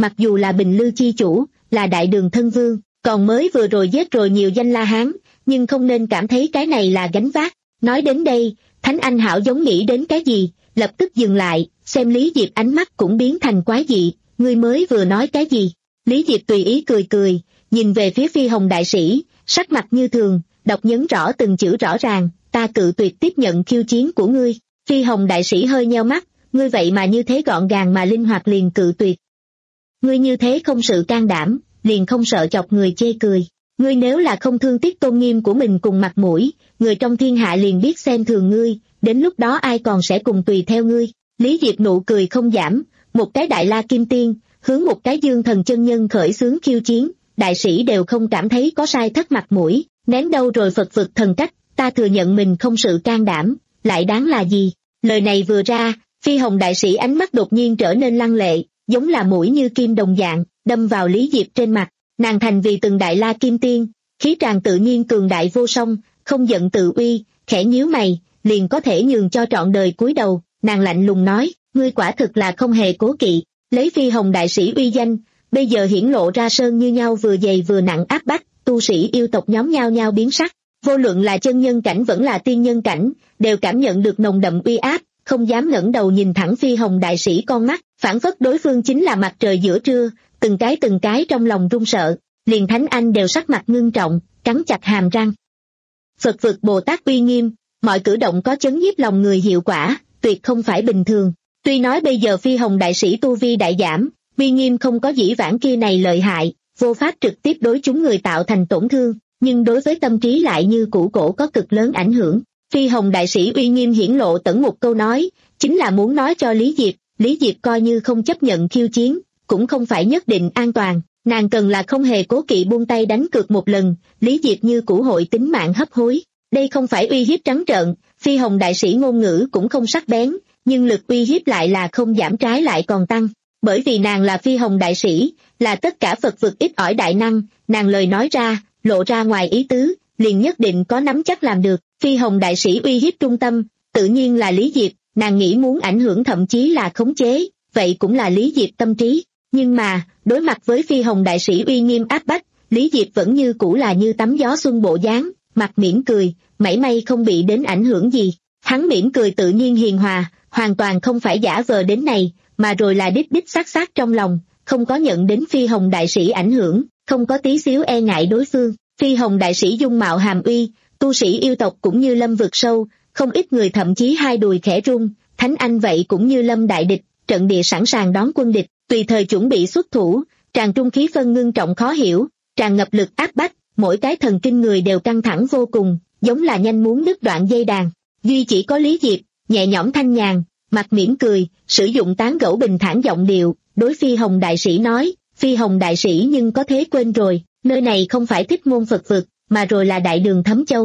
Speaker 2: mặc dù là Bình Lư chi chủ, là đại đường thân vương, còn mới vừa rồi giết rồi nhiều danh La Hán, nhưng không nên cảm thấy cái này là gánh vác. Nói đến đây, Thánh Anh Hảo giống nghĩ đến cái gì, lập tức dừng lại, xem Lý Diệp ánh mắt cũng biến thành quái dị, ngươi mới vừa nói cái gì? Lý Diệp tùy ý cười cười, nhìn về phía Phi Hồng đại sĩ, sắc mặt như thường, đọc nhấn rõ từng chữ rõ ràng, ta cự tuyệt tiếp nhận khiêu chiến của ngươi. Phi Hồng đại sĩ hơi nheo mắt, ngươi vậy mà như thế gọn gàng mà linh hoạt liền cự tuyệt. Ngươi như thế không sự can đảm, liền không sợ chọc người chê cười. Ngươi nếu là không thương tiếc tôn nghiêm của mình cùng mặt mũi, người trong thiên hạ liền biết xem thường ngươi, đến lúc đó ai còn sẽ cùng tùy theo ngươi. Lý Diệp nụ cười không giảm, một cái đại la kim tiên, hướng một cái dương thần chân nhân khởi xướng khiêu chiến, đại sĩ đều không cảm thấy có sai thất mặt mũi, nén đâu rồi Phật vực thần cách, ta thừa nhận mình không sự can đảm, lại đáng là gì? Lời này vừa ra, Phi Hồng đại sĩ ánh mắt đột nhiên trở nên lăng lệ, giống là mũi như kim đồng dạng, đâm vào Lý Diệp trên mặt. Nàng thành vì từng đại la kim tiên, khí tràng tự nhiên cường đại vô song, không giận tự uy, khẽ nhíu mày, liền có thể nhường cho trọn đời cúi đầu. Nàng lạnh lùng nói, ngươi quả thực là không hề cố kỵ, lấy Phi Hồng đại sĩ uy danh, bây giờ hiển lộ ra sơn như nhau vừa dày vừa nặng áp bách, tu sĩ yêu tộc nhóm nhau nhau biến sắc, vô luận là chân nhân cảnh vẫn là tiên nhân cảnh, đều cảm nhận được nồng đậm uy áp, không dám ngẩng đầu nhìn thẳng Phi Hồng đại sĩ con mắt, phảng phất đối phương chính là mặt trời giữa trưa, từng cái từng cái trong lòng run sợ, liền Thánh Anh đều sắc mặt ngưng trọng, cắn chặt hàm răng. Phật vực Bồ Tát uy nghiêm, mọi cử động có chấn nhiếp lòng người hiệu quả, tuyệt không phải bình thường. Tuy nói bây giờ Phi Hồng đại sĩ tu vi đại giảm, uy nghiêm không có dĩ vãng kia này lợi hại, vô pháp trực tiếp đối chúng người tạo thành tổn thương, nhưng đối với tâm trí lại như cũ cổ có cực lớn ảnh hưởng. Phi Hồng đại sĩ uy nghiêm hiển lộ tẩn một câu nói, chính là muốn nói cho Lý Diệp, Lý Diệp coi như không chấp nhận khiêu chiến, cũng không phải nhất định an toàn, nàng cần là không hề cố kỵ buông tay đánh cược một lần, Lý Diệp như cũ hội tính mạng hấp hối. Đây không phải uy hiếp trắng trợn, Phi Hồng đại sĩ ngôn ngữ cũng không sắc bén, nhưng lực uy hiếp lại là không giảm trái lại còn tăng, bởi vì nàng là Phi Hồng đại sĩ, là tất cả Phật vực ít ỏi đại năng, nàng lời nói ra, lộ ra ngoài ý tứ, liền nhất định có nắm chắc làm được. Phi Hồng đại sĩ uy hiếp trung tâm, tự nhiên là Lý Diệp, nàng nghĩ muốn ảnh hưởng thậm chí là khống chế, vậy cũng là Lý Diệp tâm trí. Nhưng mà, đối mặt với Phi Hồng đại sĩ uy nghiêm áp bách, Lý Diệp vẫn như cũ là như tắm gió xuân bộ dáng, mặt mỉm cười, mảy may không bị đến ảnh hưởng gì. Hắn mỉm cười tự nhiên hiền hòa, hoàn toàn không phải giả vờ đến này, mà rồi là đích đích xác xác trong lòng, không có nhận đến Phi Hồng đại sĩ ảnh hưởng, không có tí xíu e ngại đối phương. Phi Hồng đại sĩ dung mạo hàm uy, tu sĩ yêu tộc cũng như lâm vực sâu, không ít người thậm chí hai đùi khẽ run, Thánh Anh vậy cũng như lâm đại địch, trận địa sẵn sàng đón quân địch, tùy thời chuẩn bị xuất thủ, tràn trung khí phân ngưng trọng khó hiểu, tràn ngập lực áp bách, mỗi cái thần kinh người đều căng thẳng vô cùng, giống là nhanh muốn đứt đoạn dây đàn. Duy chỉ có Lý Diệp, nhẹ nhõm thanh nhàn, mặt mỉm cười, sử dụng tán gẫu bình thản giọng điệu, đối Phi Hồng đại sĩ nói, Phi Hồng đại sĩ nhưng có thế quên rồi, nơi này không phải Thích Môn Phật vực, mà rồi là Đại Đường Thấm Châu.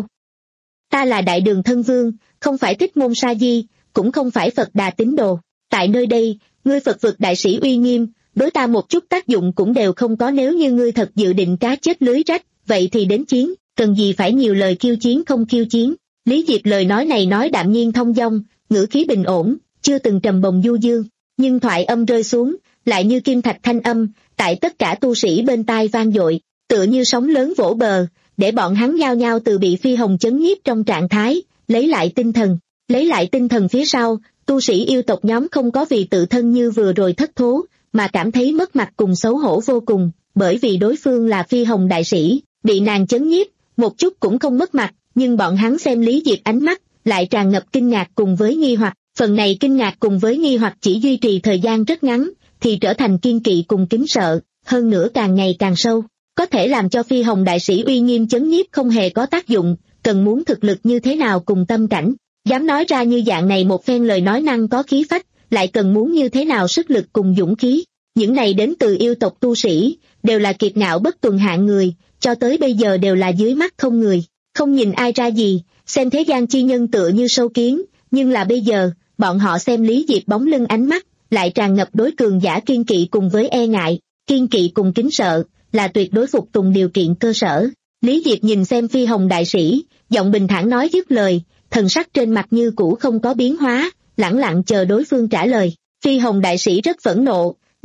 Speaker 2: Ta là Đại Đường thân vương, không phải Thích Môn Sa Di, cũng không phải Phật Đà tín đồ. Tại nơi đây, ngươi Phật vực đại sĩ uy nghiêm, đối ta một chút tác dụng cũng đều không có. Nếu như ngươi thật dự định cá chết lưới rách, vậy thì đến chiến, cần gì phải nhiều lời khiêu chiến không khiêu chiến. Lý Diệp lời nói này nói đạm nhiên thông dong, ngữ khí bình ổn, chưa từng trầm bồng du dương, nhưng thoại âm rơi xuống, lại như kim thạch thanh âm, tại tất cả tu sĩ bên tai vang dội, tựa như sóng lớn vỗ bờ, để bọn hắn nhao nhao từ bị Phi Hồng chấn nhiếp trong trạng thái, lấy lại tinh thần. Lấy lại tinh thần phía sau, tu sĩ yêu tộc nhóm không có vì tự thân như vừa rồi thất thố, mà cảm thấy mất mặt cùng xấu hổ vô cùng, bởi vì đối phương là Phi Hồng đại sĩ, bị nàng chấn nhiếp, một chút cũng không mất mặt, nhưng bọn hắn xem Lý Diệp ánh mắt, lại tràn ngập kinh ngạc cùng với nghi hoặc, phần này kinh ngạc cùng với nghi hoặc chỉ duy trì thời gian rất ngắn, thì trở thành kiên kỵ cùng kính sợ, hơn nữa càng ngày càng sâu, có thể làm cho Phi Hồng đại sĩ uy nghiêm chấn nhiếp không hề có tác dụng, cần muốn thực lực như thế nào cùng tâm cảnh, dám nói ra như dạng này một phen lời nói năng có khí phách, lại cần muốn như thế nào sức lực cùng dũng khí. Những này đến từ yêu tộc tu sĩ, đều là kiệt ngạo bất tuần hạng người, cho tới bây giờ đều là dưới mắt không người, không nhìn ai ra gì, xem thế gian chi nhân tựa như sâu kiến, nhưng là bây giờ, bọn họ xem Lý Diệp bóng lưng ánh mắt, lại tràn ngập đối cường giả kiên kỵ cùng với e ngại, kiên kỵ cùng kính sợ, là tuyệt đối phục tùng điều kiện cơ sở. Lý Diệp nhìn xem Phi Hồng đại sĩ, giọng bình thản nói dứt lời, thần sắc trên mặt như cũ không có biến hóa, lẳng lặng chờ đối phương trả lời. Phi Hồng đại sĩ rất phẫn nộ,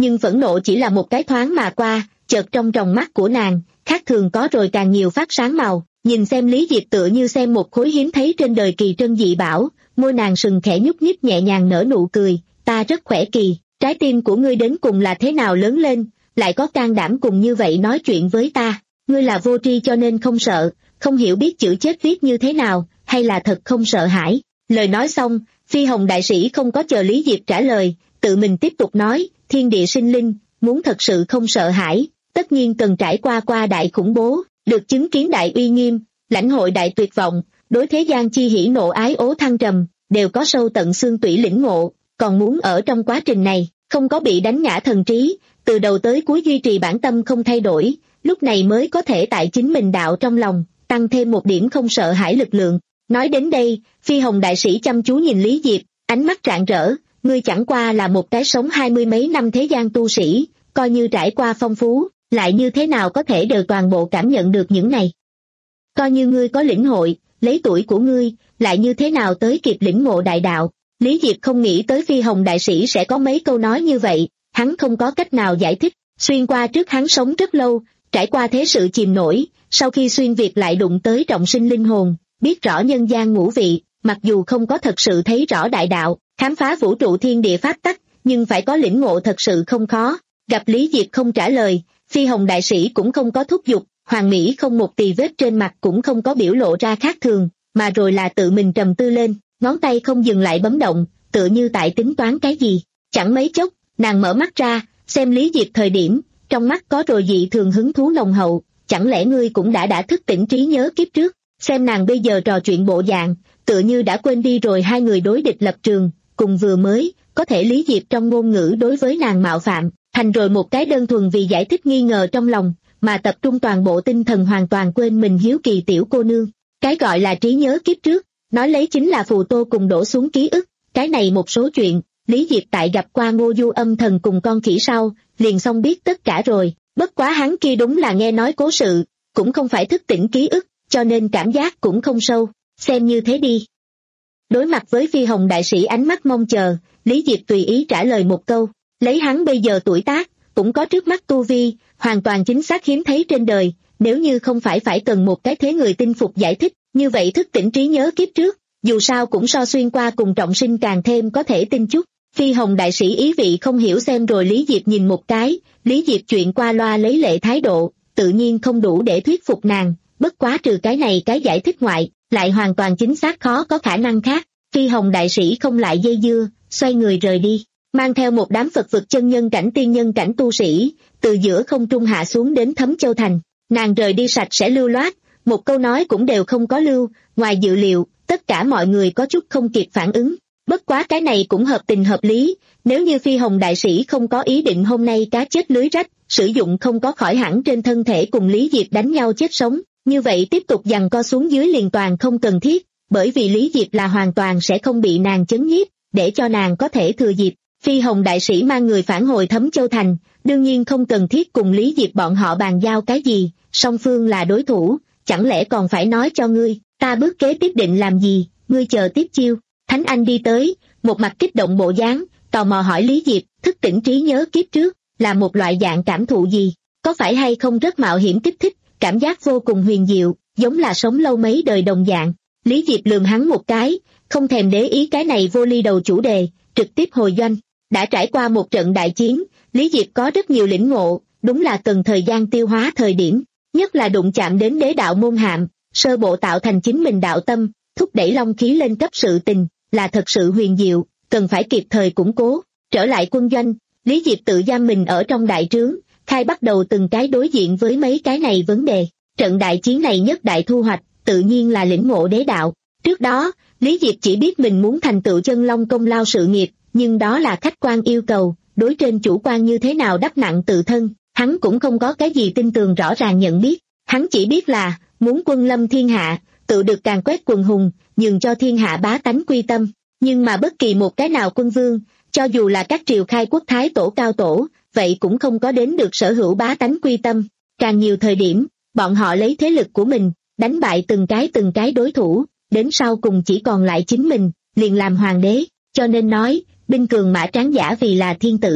Speaker 2: nhưng phẫn nộ chỉ là một cái thoáng mà qua, chợt trong tròng mắt của nàng, khác thường có rồi càng nhiều phát sáng màu, nhìn xem Lý Diệp tựa như xem một khối hiếm thấy trên đời kỳ trân dị bảo, môi nàng sừng khẽ nhúc nhích nhẹ nhàng nở nụ cười, ta rất khỏe kỳ, trái tim của ngươi đến cùng là thế nào lớn lên, lại có can đảm cùng như vậy nói chuyện với ta, ngươi là vô tri cho nên không sợ, không hiểu biết chữ chết viết như thế nào, hay là thật không sợ hãi. Lời nói xong, Phi Hồng đại sĩ không có chờ Lý Diệp trả lời, tự mình tiếp tục nói, thiên địa sinh linh, muốn thật sự không sợ hãi, tất nhiên cần trải qua qua đại khủng bố, được chứng kiến đại uy nghiêm, lãnh hội đại tuyệt vọng, đối thế gian chi hỉ nộ ái ố thăng trầm, đều có sâu tận xương tủy lĩnh ngộ, còn muốn ở trong quá trình này, không có bị đánh ngã thần trí, từ đầu tới cuối duy trì bản tâm không thay đổi, lúc này mới có thể tại chính mình đạo trong lòng, tăng thêm một điểm không sợ hãi lực lượng. Nói đến đây, Phi Hồng đại sĩ chăm chú nhìn Lý Diệp, ánh mắt rạng rỡ, ngươi chẳng qua là một cái sống hai mươi mấy năm thế gian tu sĩ, coi như trải qua phong phú, lại như thế nào có thể đều toàn bộ cảm nhận được những này. Coi như ngươi có lĩnh hội, lấy tuổi của ngươi, lại như thế nào tới kịp lĩnh ngộ đại đạo. Lý Diệp không nghĩ tới Phi Hồng đại sĩ sẽ có mấy câu nói như vậy, hắn không có cách nào giải thích, xuyên qua trước hắn sống rất lâu, trải qua thế sự chìm nổi, sau khi xuyên việt lại đụng tới trọng sinh linh hồn, biết rõ nhân gian ngũ vị, mặc dù không có thật sự thấy rõ đại đạo, khám phá vũ trụ thiên địa pháp tắc, nhưng phải có lĩnh ngộ thật sự không khó. Gặp Lý Diệp không trả lời, Phi Hồng đại sĩ cũng không có thúc giục, Hoàng Mỹ không một tì vết trên mặt cũng không có biểu lộ ra khác thường, mà rồi là tự mình trầm tư lên, ngón tay không dừng lại bấm động, tựa như tại tính toán cái gì. Chẳng mấy chốc, nàng mở mắt ra, xem Lý Diệp thời điểm, trong mắt có rồi dị thường hứng thú nồng hậu, chẳng lẽ ngươi cũng đã đã thức tỉnh trí nhớ kiếp trước. Xem nàng bây giờ trò chuyện bộ dạng, tựa như đã quên đi rồi hai người đối địch lập trường, cùng vừa mới, có thể Lý Diệp trong ngôn ngữ đối với nàng mạo phạm, thành rồi một cái đơn thuần vì giải thích nghi ngờ trong lòng, mà tập trung toàn bộ tinh thần hoàn toàn quên mình hiếu kỳ tiểu cô nương. Cái gọi là trí nhớ kiếp trước, nói lấy chính là phù tô cùng đổ xuống ký ức, cái này một số chuyện, Lý Diệp tại gặp qua Ngô Du âm thần cùng con khỉ sau, liền xong biết tất cả rồi, bất quá hắn kia đúng là nghe nói cố sự, cũng không phải thức tỉnh ký ức, cho nên cảm giác cũng không sâu, xem như thế đi. Đối mặt với Phi Hồng đại sĩ ánh mắt mong chờ, Lý Diệp tùy ý trả lời một câu, lấy hắn bây giờ tuổi tác, cũng có trước mắt tu vi, hoàn toàn chính xác hiếm thấy trên đời, nếu như không phải phải cần một cái thế người tinh phục giải thích, như vậy thức tỉnh trí nhớ kiếp trước, dù sao cũng so xuyên qua cùng trọng sinh càng thêm có thể tin chút. Phi Hồng đại sĩ ý vị không hiểu xem rồi Lý Diệp nhìn một cái, Lý Diệp chuyện qua loa lấy lệ thái độ, tự nhiên không đủ để thuyết phục nàng, bất quá trừ cái này cái giải thích ngoại, lại hoàn toàn chính xác khó có khả năng khác. Phi Hồng đại sĩ không lại dây dưa, xoay người rời đi, mang theo một đám Phật vực chân nhân cảnh tiên nhân cảnh tu sĩ, từ giữa không trung hạ xuống đến Thấm Châu Thành. Nàng rời đi sạch sẽ lưu loát, một câu nói cũng đều không có lưu, ngoài dự liệu, tất cả mọi người có chút không kịp phản ứng. Bất quá cái này cũng hợp tình hợp lý, nếu như Phi Hồng đại sĩ không có ý định hôm nay cá chết lưới rách, sử dụng không có khỏi hẳn trên thân thể cùng Lý Diệp đánh nhau chết sống, như vậy tiếp tục giằng co xuống dưới liền toàn không cần thiết, bởi vì Lý Diệp là hoàn toàn sẽ không bị nàng chấn nhiếp, để cho nàng có thể thừa dịp. Phi Hồng đại sĩ mang người phản hồi Thấm Châu Thành, đương nhiên không cần thiết cùng Lý Diệp bọn họ bàn giao cái gì, song phương là đối thủ, chẳng lẽ còn phải nói cho ngươi, ta bước kế tiếp định làm gì, ngươi chờ tiếp chiêu. Thánh Anh đi tới, một mặt kích động bộ dáng, tò mò hỏi Lý Diệp, thức tỉnh trí nhớ kiếp trước, là một loại dạng cảm thụ gì, có phải hay không rất mạo hiểm kích thích, cảm giác vô cùng huyền diệu, giống là sống lâu mấy đời đồng dạng. Lý Diệp lườm hắn một cái, không thèm để ý cái này vô ly đầu chủ đề, trực tiếp hồi doanh. Đã trải qua một trận đại chiến, Lý Diệp có rất nhiều lĩnh ngộ, đúng là cần thời gian tiêu hóa thời điểm, nhất là đụng chạm đến đế đạo môn hạm, sơ bộ tạo thành chính mình đạo tâm, thúc đẩy long khí lên cấp sự tình, là thật sự huyền diệu, cần phải kịp thời củng cố. Trở lại quân doanh, Lý Diệp tự giam mình ở trong đại trướng, khai bắt đầu từng cái đối diện với mấy cái này vấn đề. Trận đại chiến này nhất đại thu hoạch, tự nhiên là lĩnh ngộ đế đạo. Trước đó, Lý Diệp chỉ biết mình muốn thành tựu chân long công lao sự nghiệp, nhưng đó là khách quan yêu cầu, đối trên chủ quan như thế nào đắp nặng tự thân, hắn cũng không có cái gì tin tường rõ ràng nhận biết. Hắn chỉ biết là, muốn quân lâm thiên hạ, tự được càn quét quần hùng, nhường cho thiên hạ bá tánh quy tâm. Nhưng mà bất kỳ một cái nào quân vương, cho dù là các triều khai quốc thái tổ cao tổ, vậy cũng không có đến được sở hữu bá tánh quy tâm. Càng nhiều thời điểm, bọn họ lấy thế lực của mình, đánh bại từng cái từng cái đối thủ, đến sau cùng chỉ còn lại chính mình, liền làm hoàng đế. Cho nên nói, binh cường mã tráng giả vì là thiên tử.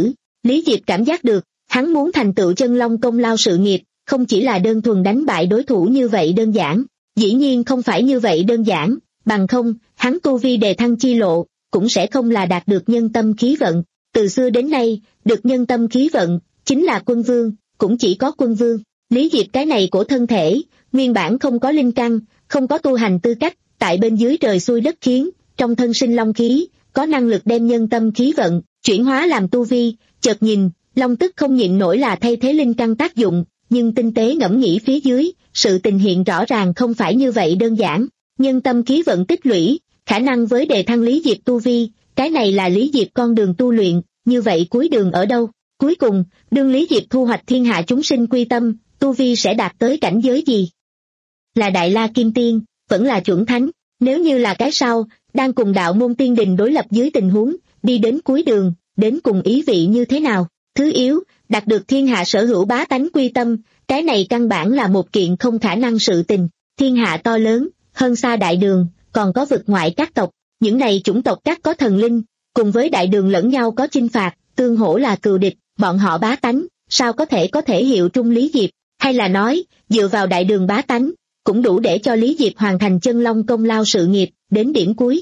Speaker 2: Lý Diệp cảm giác được, hắn muốn thành tựu chân long công lao sự nghiệp, không chỉ là đơn thuần đánh bại đối thủ như vậy đơn giản, dĩ nhiên không phải như vậy đơn giản, bằng không, hắn tu vi đề thăng chi lộ, cũng sẽ không là đạt được nhân tâm khí vận. Từ xưa đến nay, được nhân tâm khí vận, chính là quân vương, cũng chỉ có quân vương. Lý Diệp cái này của thân thể, nguyên bản không có linh căn, không có tu hành tư cách, tại bên dưới trời xuôi đất khiến, trong thân sinh long khí, có năng lực đem nhân tâm khí vận, chuyển hóa làm tu vi, chợt nhìn, long tức không nhịn nổi là thay thế linh căn tác dụng, nhưng tinh tế ngẫm nghĩ phía dưới, sự tình hiện rõ ràng không phải như vậy đơn giản. Nhân tâm khí vận tích lũy, khả năng với đề thăng Lý Diệp tu vi, cái này là Lý Diệp con đường tu luyện, như vậy cuối đường ở đâu? Cuối cùng, đương Lý Diệp thu hoạch thiên hạ chúng sinh quy tâm, tu vi sẽ đạt tới cảnh giới gì? Là Đại La Kim Tiên, vẫn là chuẩn thánh, nếu như là cái sau, đang cùng đạo môn tiên đình đối lập dưới tình huống, đi đến cuối đường, đến cùng ý vị như thế nào? Thứ yếu, đạt được thiên hạ sở hữu bá tánh quy tâm, cái này căn bản là một kiện không khả năng sự tình. Thiên hạ to lớn, hơn xa đại đường, còn có vực ngoại các tộc, những này chủng tộc các có thần linh, cùng với đại đường lẫn nhau có chinh phạt, tương hỗ là cừu địch, bọn họ bá tánh, sao có thể có thể hiệu trung Lý Diệp, hay là nói, dựa vào đại đường bá tánh, cũng đủ để cho Lý Diệp hoàn thành chân long công lao sự nghiệp, đến điểm cuối.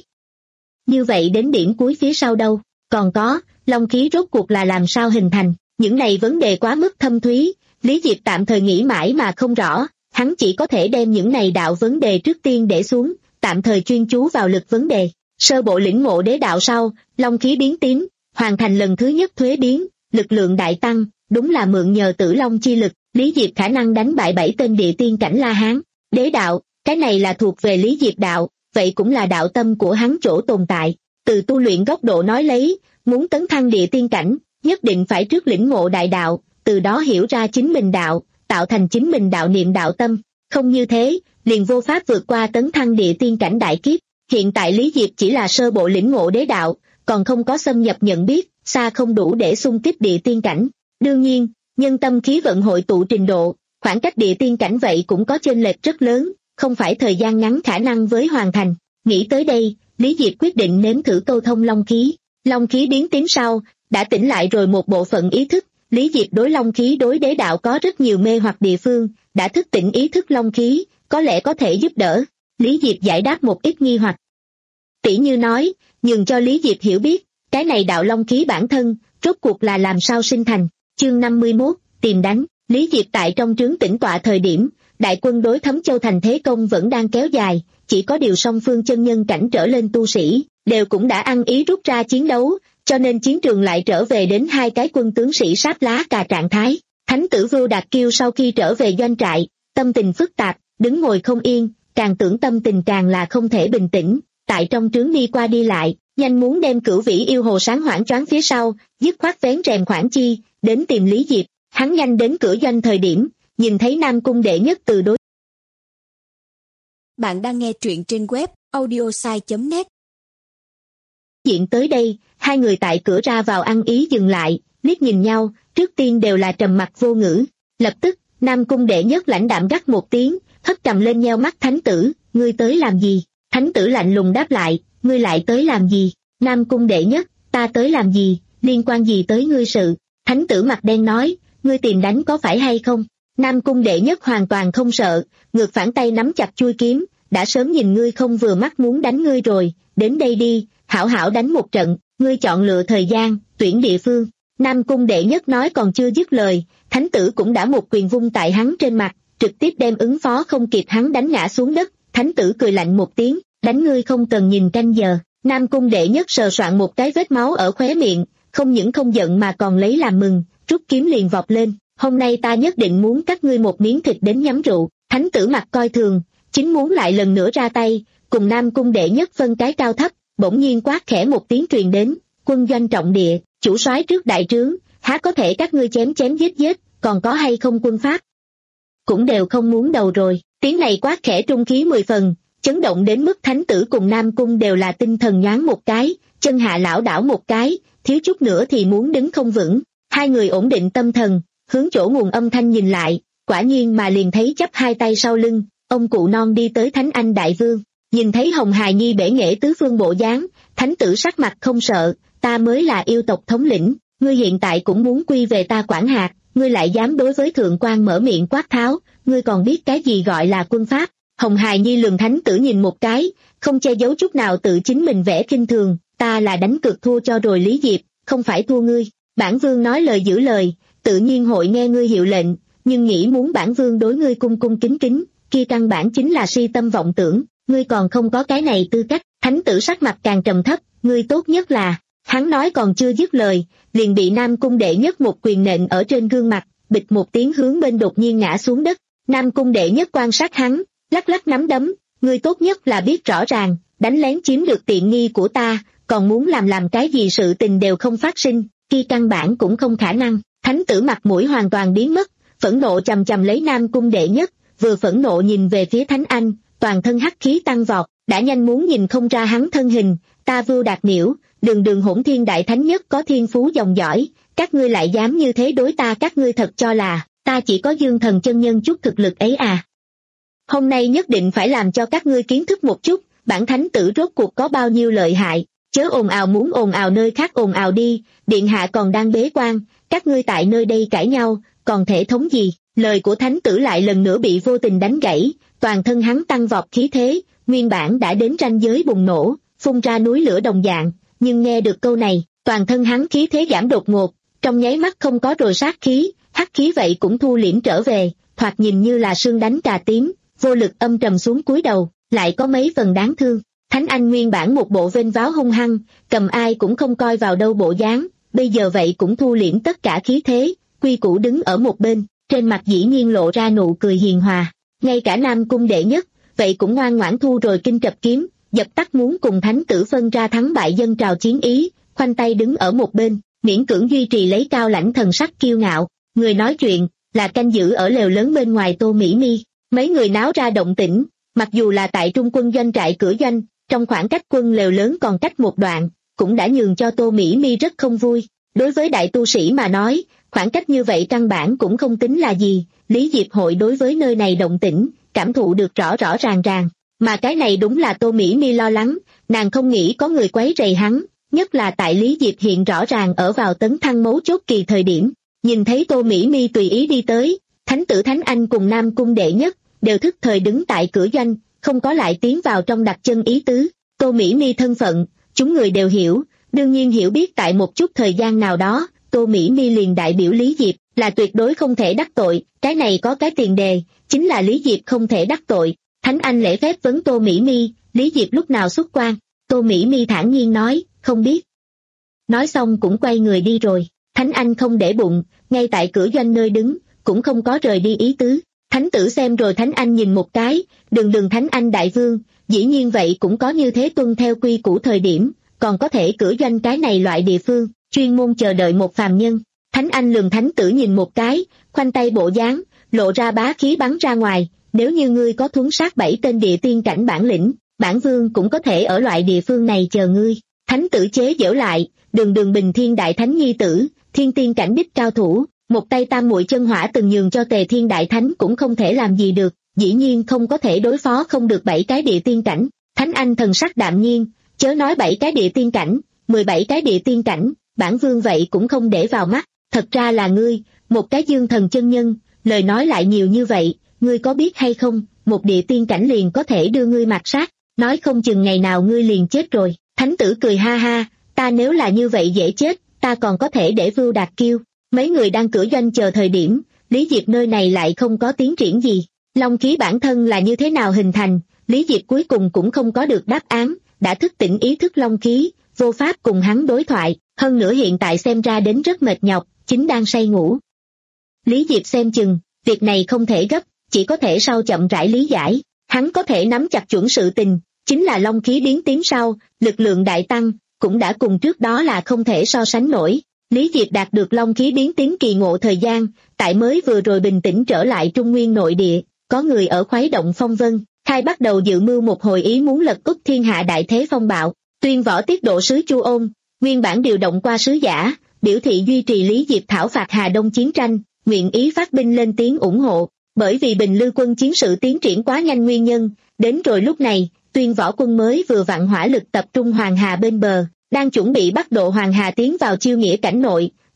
Speaker 2: Như vậy đến điểm cuối phía sau đâu, còn có, long khí rốt cuộc là làm sao hình thành, những này vấn đề quá mức thâm thúy, Lý Diệp tạm thời nghĩ mãi mà không rõ, hắn chỉ có thể đem những này đạo vấn đề trước tiên để xuống, tạm thời chuyên chú vào lực vấn đề. Sơ bộ lĩnh ngộ đế đạo sau, long khí biến tím, hoàn thành lần thứ nhất thuế biến, lực lượng đại tăng, đúng là mượn nhờ tử long chi lực, Lý Diệp khả năng đánh bại bảy tên địa tiên cảnh La Hán. Đế đạo, cái này là thuộc về Lý Diệp đạo, vậy cũng là đạo tâm của hắn chỗ tồn tại. Từ tu luyện góc độ nói lấy, muốn tấn thăng địa tiên cảnh, nhất định phải trước lĩnh ngộ đại đạo, từ đó hiểu ra chính mình đạo, tạo thành chính mình đạo niệm đạo tâm. Không như thế, liền vô pháp vượt qua tấn thăng địa tiên cảnh đại kiếp. Hiện tại Lý Diệp chỉ là sơ bộ lĩnh ngộ đế đạo, còn không có xâm nhập nhận biết, xa không đủ để xung kích địa tiên cảnh. Đương nhiên, nhân tâm khí vận hội tụ trình độ, khoảng cách địa tiên cảnh vậy cũng có chênh lệch rất lớn, không phải thời gian ngắn khả năng với hoàn thành. Nghĩ tới đây, Lý Diệp quyết định nếm thử câu thông long khí. Long khí biến tím sau, đã tỉnh lại rồi một bộ phận ý thức, Lý Diệp đối long khí đối đế đạo có rất nhiều mê hoặc địa phương, đã thức tỉnh ý thức long khí, có lẽ có thể giúp đỡ. Lý Diệp giải đáp một ít nghi hoặc. Tỷ như nói, nhường cho Lý Diệp hiểu biết, cái này đạo long khí bản thân, rốt cuộc là làm sao sinh thành. Chương năm mươi mốt, tìm đánh. Lý Diệp tại trong trướng tĩnh tọa thời điểm, đại quân đối Thấm Châu thành thế công vẫn đang kéo dài, chỉ có điều song phương chân nhân cảnh trở lên tu sĩ, đều cũng đã ăn ý rút ra chiến đấu, cho nên chiến trường lại trở về đến hai cái quân tướng sĩ sáp lá cà trạng thái. Thánh tử Vưu Đạt Kiêu sau khi trở về doanh trại, tâm tình phức tạp, đứng ngồi không yên, càng tưởng tâm tình càng là không thể bình tĩnh, tại trong trướng đi qua đi lại, nhanh muốn đem Cửu Vĩ yêu hồ sáng hoảng choáng phía sau, dứt khoát vén rèm khoảng chi, đến tìm Lý Diệp. Hắn nhanh đến cửa doanh thời điểm, nhìn thấy Nam Cung đệ nhất từ đối.
Speaker 3: Bạn đang nghe truyện trên web audiosai chấm net.
Speaker 2: Diện tới đây, hai người tại cửa ra vào ăn ý dừng lại, liếc nhìn nhau, trước tiên đều là trầm mặc vô ngữ. Lập tức, Nam Cung đệ nhất lãnh đạm gắt một tiếng, hất trầm lên nheo mắt thánh tử, ngươi tới làm gì? Thánh tử lạnh lùng đáp lại, ngươi lại tới làm gì? Nam Cung đệ nhất, ta tới làm gì, liên quan gì tới ngươi sự? Thánh tử mặt đen nói, ngươi tìm đánh có phải hay không? Nam Cung đệ nhất hoàn toàn không sợ, ngược phản tay nắm chặt chuôi kiếm, đã sớm nhìn ngươi không vừa mắt muốn đánh ngươi rồi, đến đây đi, hảo hảo đánh một trận, ngươi chọn lựa thời gian, tuyển địa phương. Nam Cung đệ nhất nói còn chưa dứt lời, thánh tử cũng đã một quyền vung tại hắn trên mặt, trực tiếp đem ứng phó không kịp hắn đánh ngã xuống đất. Thánh tử cười lạnh một tiếng, đánh ngươi không cần nhìn canh giờ. Nam Cung đệ nhất sờ soạn một cái vết máu ở khóe miệng, không những không giận mà còn lấy làm mừng, rút kiếm liền vọt lên, hôm nay ta nhất định muốn cắt ngươi một miếng thịt đến nhắm rượu. Thánh tử mặt coi thường, chính muốn lại lần nữa ra tay, cùng Nam Cung đệ nhất phân cái cao thấp, bỗng nhiên quát khẽ một tiếng truyền đến, quân doanh trọng địa, chủ soái trước đại trướng, há có thể các ngươi chém chém giết giết, còn có hay không quân pháp? Cũng đều không muốn đầu rồi. Tiếng này quát khẽ trung khí mười phần, chấn động đến mức thánh tử cùng Nam Cung đều là tinh thần nhoáng một cái, chân hạ lão đảo một cái, thiếu chút nữa thì muốn đứng không vững. Hai người ổn định tâm thần, hướng chỗ nguồn âm thanh nhìn lại, quả nhiên mà liền thấy chắp hai tay sau lưng, ông cụ non đi tới Thánh Anh Đại Vương. Nhìn thấy Hồng Hài Nhi bể nghệ tứ phương bộ dáng, thánh tử sắc mặt không sợ, ta mới là yêu tộc thống lĩnh, ngươi hiện tại cũng muốn quy về ta quản hạt, ngươi lại dám đối với thượng quan mở miệng quát tháo, ngươi còn biết cái gì gọi là quân pháp? Hồng Hài Nhi lườm thánh tử nhìn một cái, không che giấu chút nào tự chính mình vẽ khinh thường, ta là đánh cược thua cho rồi Lý Diệp, không phải thua ngươi. Bản vương nói lời giữ lời, tự nhiên hội nghe ngươi hiệu lệnh, nhưng nghĩ muốn bản vương đối ngươi cung cung kính kính, kia căn bản chính là si tâm vọng tưởng, ngươi còn không có cái này tư cách. Thánh tử sắc mặt càng trầm thấp, ngươi tốt nhất là, hắn nói còn chưa dứt lời, liền bị Nam Cung Đệ Nhất một quyền nện ở trên gương mặt, bịch một tiếng hướng bên đột nhiên ngã xuống đất. Nam Cung Đệ Nhất quan sát hắn, lắc lắc nắm đấm, ngươi tốt nhất là biết rõ ràng, đánh lén chiếm được tiện nghi của ta, còn muốn làm làm cái gì sự tình đều không phát sinh, kia căn bản cũng không khả năng. Thánh tử mặt mũi hoàn toàn biến mất, phẫn nộ chầm chầm lấy Nam Cung Đệ Nhất, vừa phẫn nộ nhìn về phía Thánh Anh, toàn thân hắc khí tăng vọt, đã nhanh muốn nhìn không ra hắn thân hình. Ta Vưu Đạt Miễu, đường đường Hỗn Thiên Đại Thánh Nhất có thiên phú dòng dõi, các ngươi lại dám như thế đối ta, các ngươi thật cho là ta chỉ có Dương Thần chân nhân chút thực lực ấy à? Hôm nay nhất định phải làm cho các ngươi kiến thức một chút, bản thánh tử rốt cuộc có bao nhiêu lợi hại. Chớ ồn ào, muốn ồn ào nơi khác ồn ào đi, điện hạ còn đang bế quan, các ngươi tại nơi đây cãi nhau, còn thể thống gì? Lời của thánh tử lại lần nữa bị vô tình đánh gãy, toàn thân hắn tăng vọt khí thế, nguyên bản đã đến ranh giới bùng nổ, phun ra núi lửa đồng dạng, nhưng nghe được câu này, toàn thân hắn khí thế giảm đột ngột, trong nháy mắt không có rồi sát khí, hắc khí vậy cũng thu liễm trở về, thoạt nhìn như là sương đánh cà tím, vô lực âm trầm xuống cúi đầu, lại có mấy phần đáng thương. Thánh Anh nguyên bản một bộ vênh váo hung hăng, cầm ai cũng không coi vào đâu bộ dáng, bây giờ vậy cũng thu liễm tất cả khí thế, quy củ đứng ở một bên, trên mặt dĩ nhiên lộ ra nụ cười hiền hòa. Ngay cả Nam Cung Đệ Nhất, vậy cũng ngoan ngoãn thu rồi kinh trập kiếm, dập tắt muốn cùng thánh tử phân ra thắng bại dân trào chiến ý, khoanh tay đứng ở một bên, miễn cưỡng duy trì lấy cao lãnh thần sắc kiêu ngạo. Người nói chuyện là canh giữ ở lều lớn bên ngoài Tô Mỹ Mi. Mấy người náo ra động tĩnh, mặc dù là tại trung quân doanh trại cửa doanh, trong khoảng cách quân lều lớn còn cách một đoạn, cũng đã nhường cho Tô Mỹ Mi rất không vui. Đối với đại tu sĩ mà nói, khoảng cách như vậy căn bản cũng không tính là gì. Lý Diệp hội đối với nơi này động tĩnh, cảm thụ được rõ rõ ràng ràng, mà cái này đúng là Tô Mỹ Mi lo lắng, nàng không nghĩ có người quấy rầy hắn, nhất là tại Lý Diệp hiện rõ ràng ở vào tấn thăng mấu chốt kỳ thời điểm. Nhìn thấy Tô Mỹ Mi tùy ý đi tới, thánh tử Thánh Anh cùng Nam Cung Đệ Nhất đều thức thời đứng tại cửa doanh, không có lại tiến vào trong đặt chân ý tứ. Tô Mỹ Mi thân phận, chúng người đều hiểu, đương nhiên hiểu biết tại một chút thời gian nào đó, Tô Mỹ Mi liền đại biểu Lý Diệp, là tuyệt đối không thể đắc tội, cái này có cái tiền đề, chính là Lý Diệp không thể đắc tội. Thánh Anh lễ phép vấn Tô Mỹ Mi, Lý Diệp lúc nào xuất quan? Tô Mỹ Mi thản nhiên nói, không biết. Nói xong cũng quay người đi rồi. Thánh Anh không để bụng, ngay tại cửa doanh nơi đứng, cũng không có rời đi ý tứ. Thánh tử xem rồi Thánh Anh nhìn một cái, đừng đừng Thánh Anh đại vương, dĩ nhiên vậy cũng có như thế tuân theo quy củ thời điểm, còn có thể cửa doanh cái này loại địa phương, chuyên môn chờ đợi một phàm nhân. Thánh Anh lườm thánh tử nhìn một cái, khoanh tay bộ dáng, lộ ra bá khí bắn ra ngoài, nếu như ngươi có thuấn sát bảy tên địa tiên cảnh bản lĩnh, bản vương cũng có thể ở loại địa phương này chờ ngươi. Thánh tử chế giễu lại, đường đường bình thiên đại thánh nhi tử, thiên tiên cảnh đích cao thủ, một tay tam muội chân hỏa từng nhường cho Tề Thiên đại thánh cũng không thể làm gì được, dĩ nhiên không có thể đối phó không được bảy cái địa tiên cảnh. Thánh Anh thần sắc đạm nhiên, chớ nói bảy cái địa tiên cảnh, mười bảy cái địa tiên cảnh, bản vương vậy cũng không để vào mắt. Thật ra là ngươi, một cái dương thần chân nhân, lời nói lại nhiều như vậy, ngươi có biết hay không, một địa tiên cảnh liền có thể đưa ngươi mạt sát, nói không chừng ngày nào ngươi liền chết rồi. Thánh tử cười ha ha, ta nếu là như vậy dễ chết, ta còn có thể để Vưu Đạt kiêu. Mấy người đang cửa doanh chờ thời điểm, Lý Diệp nơi này lại không có tiến triển gì. Long khí bản thân là như thế nào hình thành, Lý Diệp cuối cùng cũng không có được đáp án, đã thức tỉnh ý thức long khí, vô pháp cùng hắn đối thoại, hơn nữa hiện tại xem ra đến rất mệt nhọc, chính đang say ngủ. Lý Diệp xem chừng, việc này không thể gấp, chỉ có thể sau chậm rãi lý giải, hắn có thể nắm chặt chuẩn sự tình, chính là long khí biến tím sau, lực lượng đại tăng, cũng đã cùng trước đó là không thể so sánh nổi. Lý Diệp đạt được long khí biến tím kỳ ngộ thời gian, tại mới vừa rồi bình tĩnh trở lại Trung Nguyên nội địa, có người ở khuấy động phong vân, khai bắt đầu dự mưu một hồi ý muốn lật úp thiên hạ đại thế phong bạo. Tuyên võ tiết độ sứ Chu Ôn, nguyên bản điều động qua sứ giả, biểu thị duy trì Lý Diệp thảo phạt Hà Đông chiến tranh, nguyện ý phát binh lên tiếng ủng hộ, bởi vì Bình Lư quân chiến sự tiến triển quá nhanh nguyên nhân, đến rồi lúc này, Tuyên võ quân mới vừa vặn hỏa lực tập trung Hoàng Hà bên bờ, đang chuẩn bị bắt độ Hoàng Hà tiến vào chiêu nghĩa cảnh nội,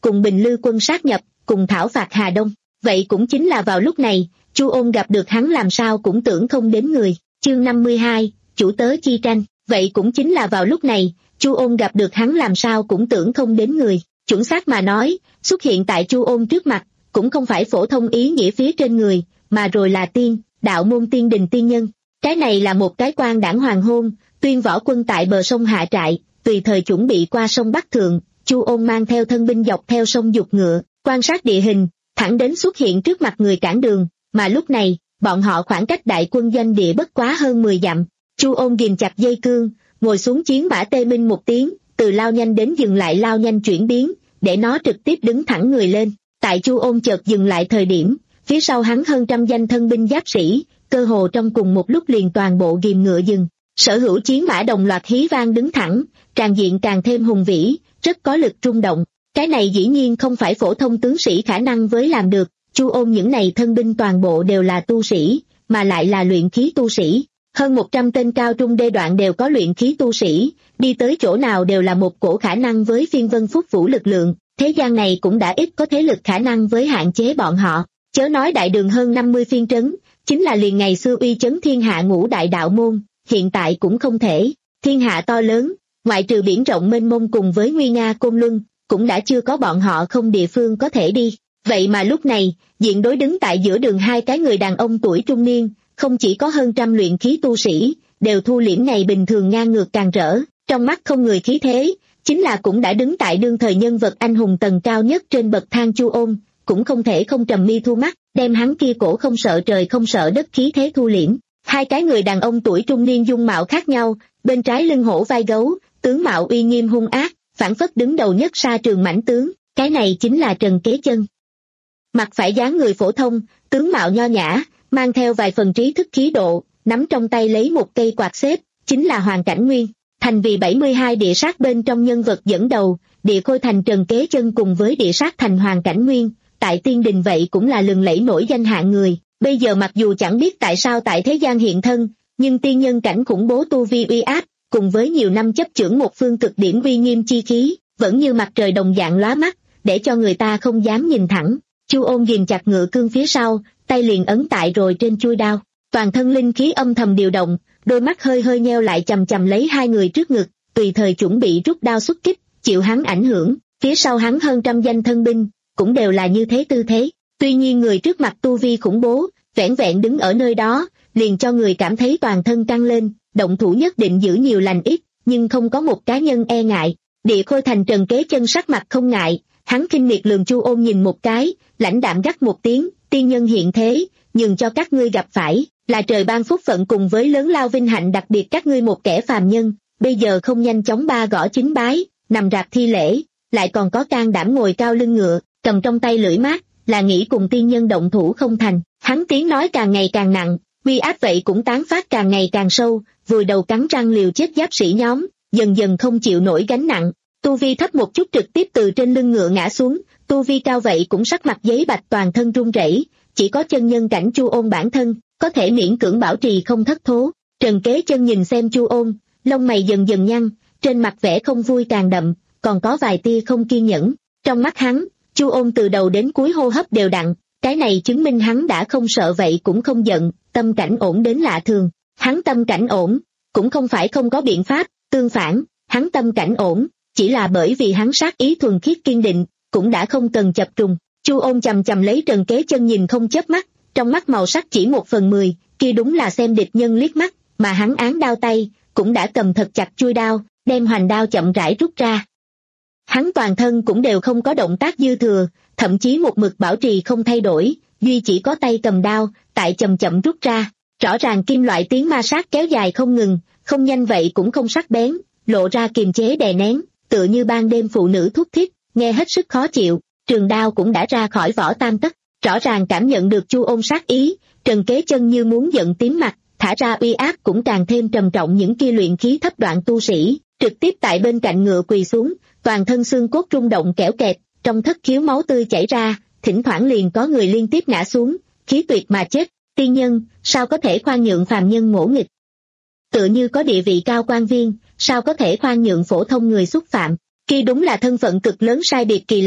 Speaker 2: cùng Bình Lư quân sát nhập, cùng thảo phạt Hà Đông. Vậy cũng chính là vào lúc này, Chu Ôn gặp được hắn làm sao cũng tưởng không đến người. Chương năm mươi hai, chủ tớ chi tranh. Vậy cũng chính là vào lúc này, Chu Ôn gặp được hắn làm sao cũng tưởng không đến người. Chuẩn xác mà nói, xuất hiện tại Chu Ôn trước mặt, cũng không phải phổ thông ý nghĩa phía trên người, mà rồi là tiên, đạo môn tiên đình tiên nhân. Cái này là một cái quan đảng hoàng hôn, tuyên võ quân tại bờ sông hạ trại, tùy thời chuẩn bị qua sông Bắc Thượng. Chu Ôn mang theo thân binh dọc theo sông giục ngựa, quan sát địa hình, thẳng đến xuất hiện trước mặt người cản đường, mà lúc này, bọn họ khoảng cách đại quân doanh địa bất quá hơn mười dặm. Chu Ôn ghìm chặt dây cương, ngồi xuống chiến mã tê minh một tiếng, từ lao nhanh đến dừng lại lao nhanh chuyển biến, để nó trực tiếp đứng thẳng người lên. Tại Chu Ôn chợt dừng lại thời điểm, phía sau hắn hơn trăm danh thân binh giáp sĩ, cơ hồ trong cùng một lúc liền toàn bộ ghìm ngựa dừng. Sở hữu chiến mã đồng loạt hí vang đứng thẳng, tràn diện càng thêm hùng vĩ, rất có lực rung động. Cái này dĩ nhiên không phải phổ thông tướng sĩ khả năng với làm được. Chu Ôn những này thân binh toàn bộ đều là tu sĩ, mà lại là luyện khí tu sĩ. Hơn một trăm tên cao trung đê đoạn đều có luyện khí tu sĩ, đi tới chỗ nào đều là một cổ khả năng với phiên vân phúc vũ lực lượng. Thế gian này cũng đã ít có thế lực khả năng với hạn chế bọn họ. Chớ nói đại đường hơn năm mươi phiên trấn, chính là liền ngày xưa uy chấn thiên hạ ngũ đại đạo môn, hiện tại cũng không thể. Thiên hạ to lớn, ngoại trừ biển rộng mênh mông cùng với nguy nga côn luân, cũng đã chưa có bọn họ không địa phương có thể đi. Vậy mà lúc này, diện đối đứng tại giữa đường hai cái người đàn ông tuổi trung niên, không chỉ có hơn trăm luyện khí tu sĩ, đều thu liễm ngày bình thường ngang ngược càng rỡ, trong mắt không người khí thế, chính là cũng đã đứng tại đương thời nhân vật anh hùng tầng cao nhất trên bậc thang Chu Ôn, cũng không thể không trầm mi thu mắt, đem hắn kia cổ không sợ trời không sợ đất khí thế thu liễm. Hai cái người đàn ông tuổi trung niên dung mạo khác nhau, bên trái lưng hổ vai gấu, tướng mạo uy nghiêm hung ác, phản phất đứng đầu nhất sa trường mãnh tướng, cái này chính là Trần Kế Chân. Mặt phải dáng người phổ thông, tướng mạo nho nhã, mang theo vài phần trí thức khí độ, nắm trong tay lấy một cây quạt xếp, chính là Hoàng Cảnh Nguyên. Thành vì bảy mươi hai địa sát bên trong nhân vật dẫn đầu, địa khôi thành Trần Kế Chân cùng với địa sát thành Hoàng Cảnh Nguyên, tại tiên đình vậy cũng là lừng lẫy nổi danh hạng người. Bây giờ mặc dù chẳng biết tại sao tại thế gian hiện thân, nhưng tiên nhân cảnh khủng bố tu vi uy áp, cùng với nhiều năm chấp chưởng một phương cực điểm uy nghiêm chi khí, vẫn như mặt trời đồng dạng lóa mắt, để cho người ta không dám nhìn thẳng. Chu Ôn ghìm chặt ngựa cương phía sau, tay liền ấn tại rồi trên chuôi đao, toàn thân linh khí âm thầm điều động, đôi mắt hơi hơi nheo lại chằm chằm lấy hai người trước ngực, tùy thời chuẩn bị rút đao xuất kích, chịu hắn ảnh hưởng. Phía sau hắn hơn trăm danh thân binh, cũng đều là như thế tư thế. Tuy nhiên người trước mặt tu vi khủng bố, vẻn vẹn đứng ở nơi đó, liền cho người cảm thấy toàn thân căng lên, động thủ nhất định giữ nhiều lành ít, nhưng không có một cá nhân e ngại. Địa khôi thành Trần Kế Chân sắc mặt không ngại, hắn khinh miệt lườm Chu Ôn nhìn một cái, lãnh đạm gắt một tiếng, tiên nhân hiện thế, nhường cho các ngươi gặp phải, là trời ban phúc phận cùng với lớn lao vinh hạnh đặc biệt các ngươi một kẻ phàm nhân, bây giờ không nhanh chóng ba gõ chính bái, nằm rạp thi lễ, lại còn có can đảm ngồi cao lưng ngựa, cầm trong tay lưỡi mát, là nghĩ cùng tiên nhân động thủ không thành. Hắn tiếng nói càng ngày càng nặng, uy áp vậy cũng tán phát càng ngày càng sâu, vùi đầu cắn răng liều chết giáp sĩ nhóm, dần dần không chịu nổi gánh nặng. Tu vi thấp một chút trực tiếp từ trên lưng ngựa ngã xuống, tu vi cao vậy cũng sắc mặt giấy bạch toàn thân run rẩy, chỉ có chân nhân cảnh Chu Ôn bản thân có thể miễn cưỡng bảo trì không thất thố. Trần Kế Chân nhìn xem Chu Ôn, lông mày dần dần nhăn, trên mặt vẻ không vui càng đậm, còn có vài tia không kiên nhẫn. Trong mắt hắn, Chu Ôn từ đầu đến cuối hô hấp đều đặn, cái này chứng minh hắn đã không sợ vậy cũng không giận, tâm cảnh ổn đến lạ thường. Hắn tâm cảnh ổn, cũng không phải không có biện pháp, tương phản, hắn tâm cảnh ổn, chỉ là bởi vì hắn sát ý thuần khiết kiên định, cũng đã không cần chập trùng. Chu Ôn chầm chầm lấy Trần Kế Chân nhìn không chớp mắt, trong mắt màu sắc chỉ một phần mười, kia đúng là xem địch nhân liếc mắt, mà hắn án đao tay, cũng đã cầm thật chặt chuôi đao, đem hoành đao chậm rãi rút ra. Hắn toàn thân cũng đều không có động tác dư thừa, thậm chí một mực bảo trì không thay đổi, duy chỉ có tay cầm đao, tại chậm chậm rút ra. Rõ ràng kim loại tiếng ma sát kéo dài không ngừng, không nhanh vậy cũng không sắc bén, lộ ra kiềm chế đè nén, tựa như ban đêm phụ nữ thút thít, nghe hết sức khó chịu. Trường đao cũng đã ra khỏi vỏ tam tấc, rõ ràng cảm nhận được Chu Ôn sát ý, Trần Kế Chân như muốn giận tím mặt, thả ra uy áp cũng càng thêm trầm trọng những kia luyện khí thấp đoạn tu sĩ, trực tiếp tại bên cạnh ngựa quỳ xuống, toàn thân xương cốt rung động kẽo kẹt, trong thất khiếu máu tươi chảy ra, thỉnh thoảng liền có người liên tiếp ngã xuống, khí tuyệt mà chết. Tiên nhân, sao có thể khoan nhượng phàm nhân ngỗ nghịch? Tựa như có địa vị cao quan viên, sao có thể khoan nhượng phổ thông người xúc phạm? Kia đúng là thân phận cực lớn sai biệt kỳ lạ,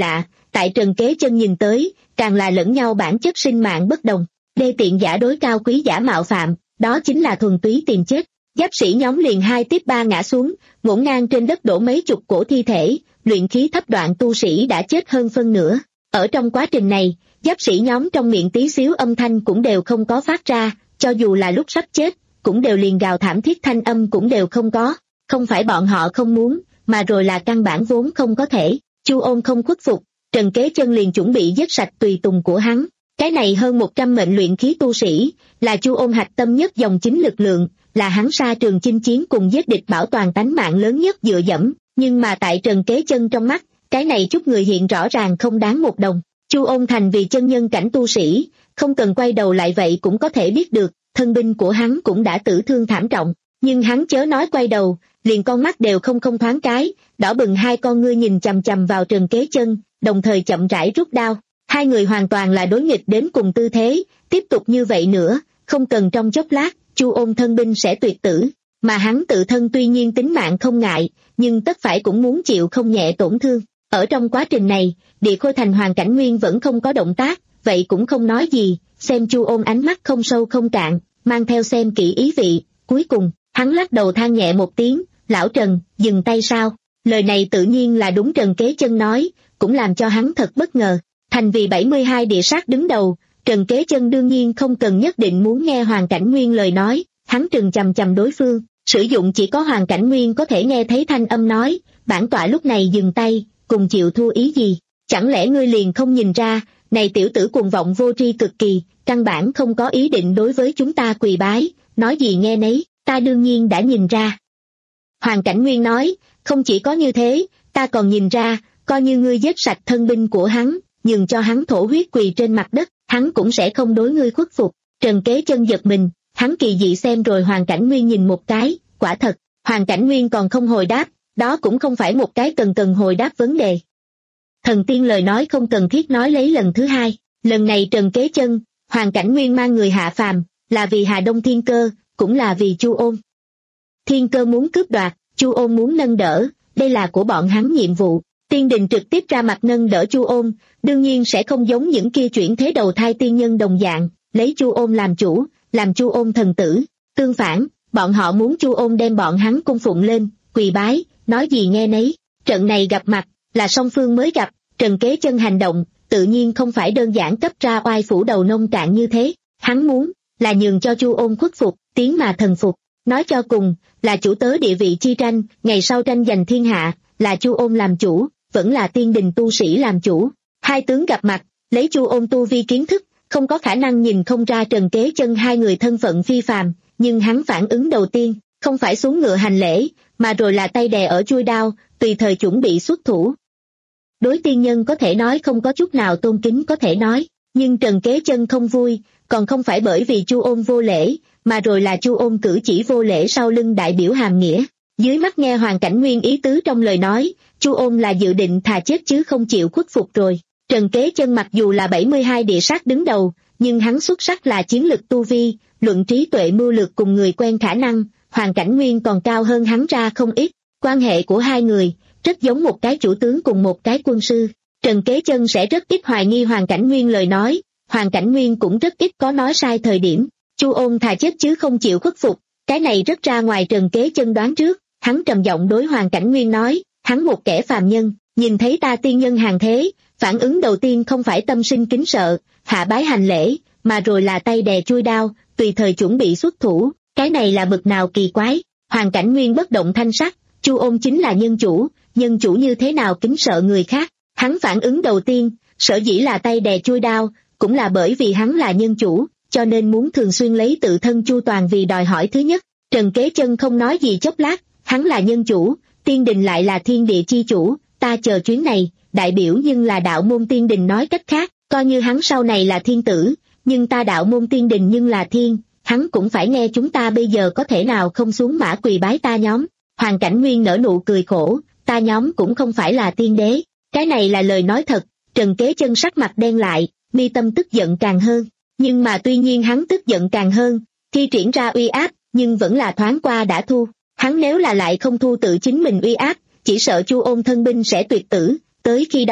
Speaker 2: tại Trần Kế Chân nhìn tới, càng là lẫn nhau bản chất sinh mạng bất đồng. Đê tiện giả đối cao quý giả mạo phạm, đó chính là thuần túy tìm chết. Giáp sĩ nhóm liền hai tiếp ba ngã xuống, ngổn ngang trên đất đổ mấy chục cổ thi thể, luyện khí thấp đoạn tu sĩ đã chết hơn phân nửa. Ở trong quá trình này, giáp sĩ nhóm trong miệng tí xíu âm thanh cũng đều không có phát ra, cho dù là lúc sắp chết, cũng đều liền gào thảm thiết thanh âm cũng đều không có. Không phải bọn họ không muốn, mà rồi là căn bản vốn không có thể. Chu Ôn không khuất phục, Trần Kế Chân liền chuẩn bị giết sạch tùy tùng của hắn. Cái này hơn một trăm mệnh luyện khí tu sĩ, là Chu Ôn hạch tâm nhất dòng chính lực lượng, là hắn ra trường chinh chiến cùng giết địch bảo toàn tánh mạng lớn nhất dựa dẫm. Nhưng mà tại Trần Kế Chân trong mắt, cái này chút người hiện rõ ràng không đáng một đồng. Chu Ôn thành vì chân nhân cảnh tu sĩ, không cần quay đầu lại vậy cũng có thể biết được, thân binh của hắn cũng đã tử thương thảm trọng. Nhưng hắn chớ nói quay đầu, liền con mắt đều không không thoáng cái, đỏ bừng hai con ngươi nhìn chằm chằm vào Trần Kế Chân, đồng thời chậm rãi rút đao. Hai người hoàn toàn là đối nghịch đến cùng tư thế, tiếp tục như vậy nữa, không cần trong chốc lát, Chu Ôn thân binh sẽ tuyệt tử, mà hắn tự thân tuy nhiên tính mạng không ngại, nhưng tất phải cũng muốn chịu không nhẹ tổn thương. Ở trong quá trình này, Địa Khôi Thành Hoàng Cảnh Nguyên vẫn không có động tác, vậy cũng không nói gì, xem Chu Ôn ánh mắt không sâu không cạn, mang theo xem kỹ ý vị, cuối cùng, hắn lắc đầu than nhẹ một tiếng, lão Trần, dừng tay sao? Lời này tự nhiên là đúng Trần Kế Chân nói, cũng làm cho hắn thật bất ngờ. Thành vì bảy mươi hai địa sát đứng đầu, Trần Kế Chân đương nhiên không cần nhất định muốn nghe Hoàng Cảnh Nguyên lời nói, hắn trừng chằm chằm đối phương, sử dụng chỉ có Hoàng Cảnh Nguyên có thể nghe thấy thanh âm nói, bản tọa lúc này dừng tay, cùng chịu thua ý gì? Chẳng lẽ ngươi liền không nhìn ra, này tiểu tử cuồng vọng vô tri cực kỳ, căn bản không có ý định đối với chúng ta quỳ bái, nói gì nghe nấy, ta đương nhiên đã nhìn ra. Hoàng Cảnh Nguyên nói, không chỉ có như thế, ta còn nhìn ra, coi như ngươi giết sạch thân binh của hắn, nhường cho hắn thổ huyết quỳ trên mặt đất, hắn cũng sẽ không đối ngươi khuất phục. Trần Kế Chân giật mình, hắn kỳ dị xem rồi Hoàng Cảnh Nguyên nhìn một cái, quả thật, Hoàng Cảnh Nguyên còn không hồi đáp, đó cũng không phải một cái cần cần hồi đáp vấn đề. Thần tiên lời nói không cần thiết nói lấy lần thứ hai, lần này Trần Kế Chân, Hoàng Cảnh Nguyên mang người hạ phàm, là vì Hà Đông Thiên Cơ, cũng là vì Chu Ôn. Thiên Cơ muốn cướp đoạt, Chu Ôn muốn nâng đỡ, đây là của bọn hắn nhiệm vụ. Tiên đình trực tiếp ra mặt nâng đỡ Chu Ôn, đương nhiên sẽ không giống những kia chuyển thế đầu thai tiên nhân đồng dạng, lấy Chu Ôn làm chủ, làm Chu Ôn thần tử. Tương phản, bọn họ muốn Chu Ôn đem bọn hắn cung phụng lên, quỳ bái, nói gì nghe nấy. Trận này gặp mặt, là song phương mới gặp, Trần Kế Chân hành động, tự nhiên không phải đơn giản cấp ra oai phủ đầu nông cạn như thế. Hắn muốn, là nhường cho Chu Ôn khuất phục, tiến mà thần phục. Nói cho cùng, là chủ tớ địa vị chi tranh, ngày sau tranh giành thiên hạ, là Chu Ôn làm chủ, vẫn là tiên đình tu sĩ làm chủ. Hai tướng gặp mặt, lấy Chu Ôn tu vi kiến thức, không có khả năng nhìn không ra Trần Kế Chân hai người thân phận phi phàm, nhưng hắn phản ứng đầu tiên, không phải xuống ngựa hành lễ, mà rồi là tay đè ở chuôi đao, tùy thời chuẩn bị xuất thủ. Đối tiên nhân có thể nói không có chút nào tôn kính có thể nói, nhưng Trần Kế Chân không vui, còn không phải bởi vì Chu Ôn vô lễ, mà rồi là Chu Ôn cử chỉ vô lễ sau lưng đại biểu hàm nghĩa. Dưới mắt nghe Hoàng Cảnh Nguyên ý tứ trong lời nói, Chu Ôn là dự định thà chết chứ không chịu khuất phục rồi. Trần Kế Chân mặc dù là bảy mươi hai địa sát đứng đầu, nhưng hắn xuất sắc là chiến lực tu vi, luận trí tuệ mưu lược cùng người quen khả năng, Hoàng Cảnh Nguyên còn cao hơn hắn ra không ít. Quan hệ của hai người, rất giống một cái chủ tướng cùng một cái quân sư. Trần Kế Chân sẽ rất ít hoài nghi Hoàng Cảnh Nguyên lời nói, Hoàng Cảnh Nguyên cũng rất ít có nói sai thời điểm. Chu Ôn thà chết chứ không chịu khuất phục, cái này rất ra ngoài Trần Kế Chân đoán trước. Hắn trầm giọng đối Hoàng Cảnh Nguyên nói, hắn một kẻ phàm nhân, nhìn thấy ta tiên nhân hàng thế, phản ứng đầu tiên không phải tâm sinh kính sợ, hạ bái hành lễ, mà rồi là tay đè chuôi đao, tùy thời chuẩn bị xuất thủ, cái này là bực nào kỳ quái. Hoàng Cảnh Nguyên bất động thanh sắc, Chu Ôn chính là nhân chủ, nhân chủ như thế nào kính sợ người khác. Hắn phản ứng đầu tiên, sở dĩ là tay đè chuôi đao, cũng là bởi vì hắn là nhân chủ, cho nên muốn thường xuyên lấy tự thân chu toàn vì đòi hỏi thứ nhất. Trần Kế Chân không nói gì chốc lát, hắn là nhân chủ, tiên đình lại là thiên địa chi chủ, ta chờ chuyến này, đại biểu nhưng là đạo môn tiên đình, nói cách khác, coi như hắn sau này là thiên tử, nhưng ta đạo môn tiên đình nhưng là thiên, hắn cũng phải nghe chúng ta bây giờ có thể nào không xuống mã quỳ bái ta nhóm. Hoàng Cảnh Nguyên nở nụ cười khổ, ta nhóm cũng không phải là tiên đế, cái này là lời nói thật. Trần Kế Chân sắc mặt đen lại, mi tâm tức giận càng hơn, nhưng mà tuy nhiên hắn tức giận càng hơn, thi triển ra uy áp, nhưng vẫn là thoáng qua đã thu. Hắn nếu là lại không thu tự chính mình uy áp, chỉ sợ Chu Ôn thân binh sẽ tuyệt tử, tới khi đó,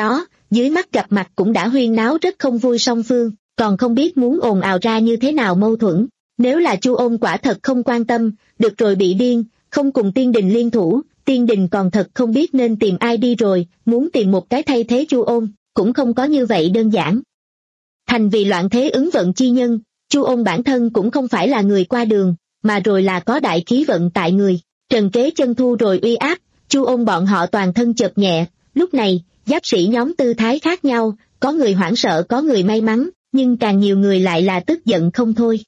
Speaker 2: dưới mắt gặp mặt cũng đã huyên náo rất không vui song phương, còn không biết muốn ồn ào ra như thế nào mâu thuẫn. Nếu là Chu Ôn quả thật không quan tâm, được rồi bị điên, không cùng tiên đình liên thủ, tiên đình còn thật không biết nên tìm ai đi rồi, muốn tìm một cái thay thế Chu Ôn, cũng không có như vậy đơn giản. Thành vì loạn thế ứng vận chi nhân, Chu Ôn bản thân cũng không phải là người qua đường, mà rồi là có đại khí vận tại người. Trần Kế Chân thu rồi uy áp, Chu Ôn bọn họ toàn thân chợt nhẹ, lúc này, giáp sĩ nhóm tư thái khác nhau, có người hoảng sợ có người may mắn, nhưng càng nhiều người lại là tức giận không thôi.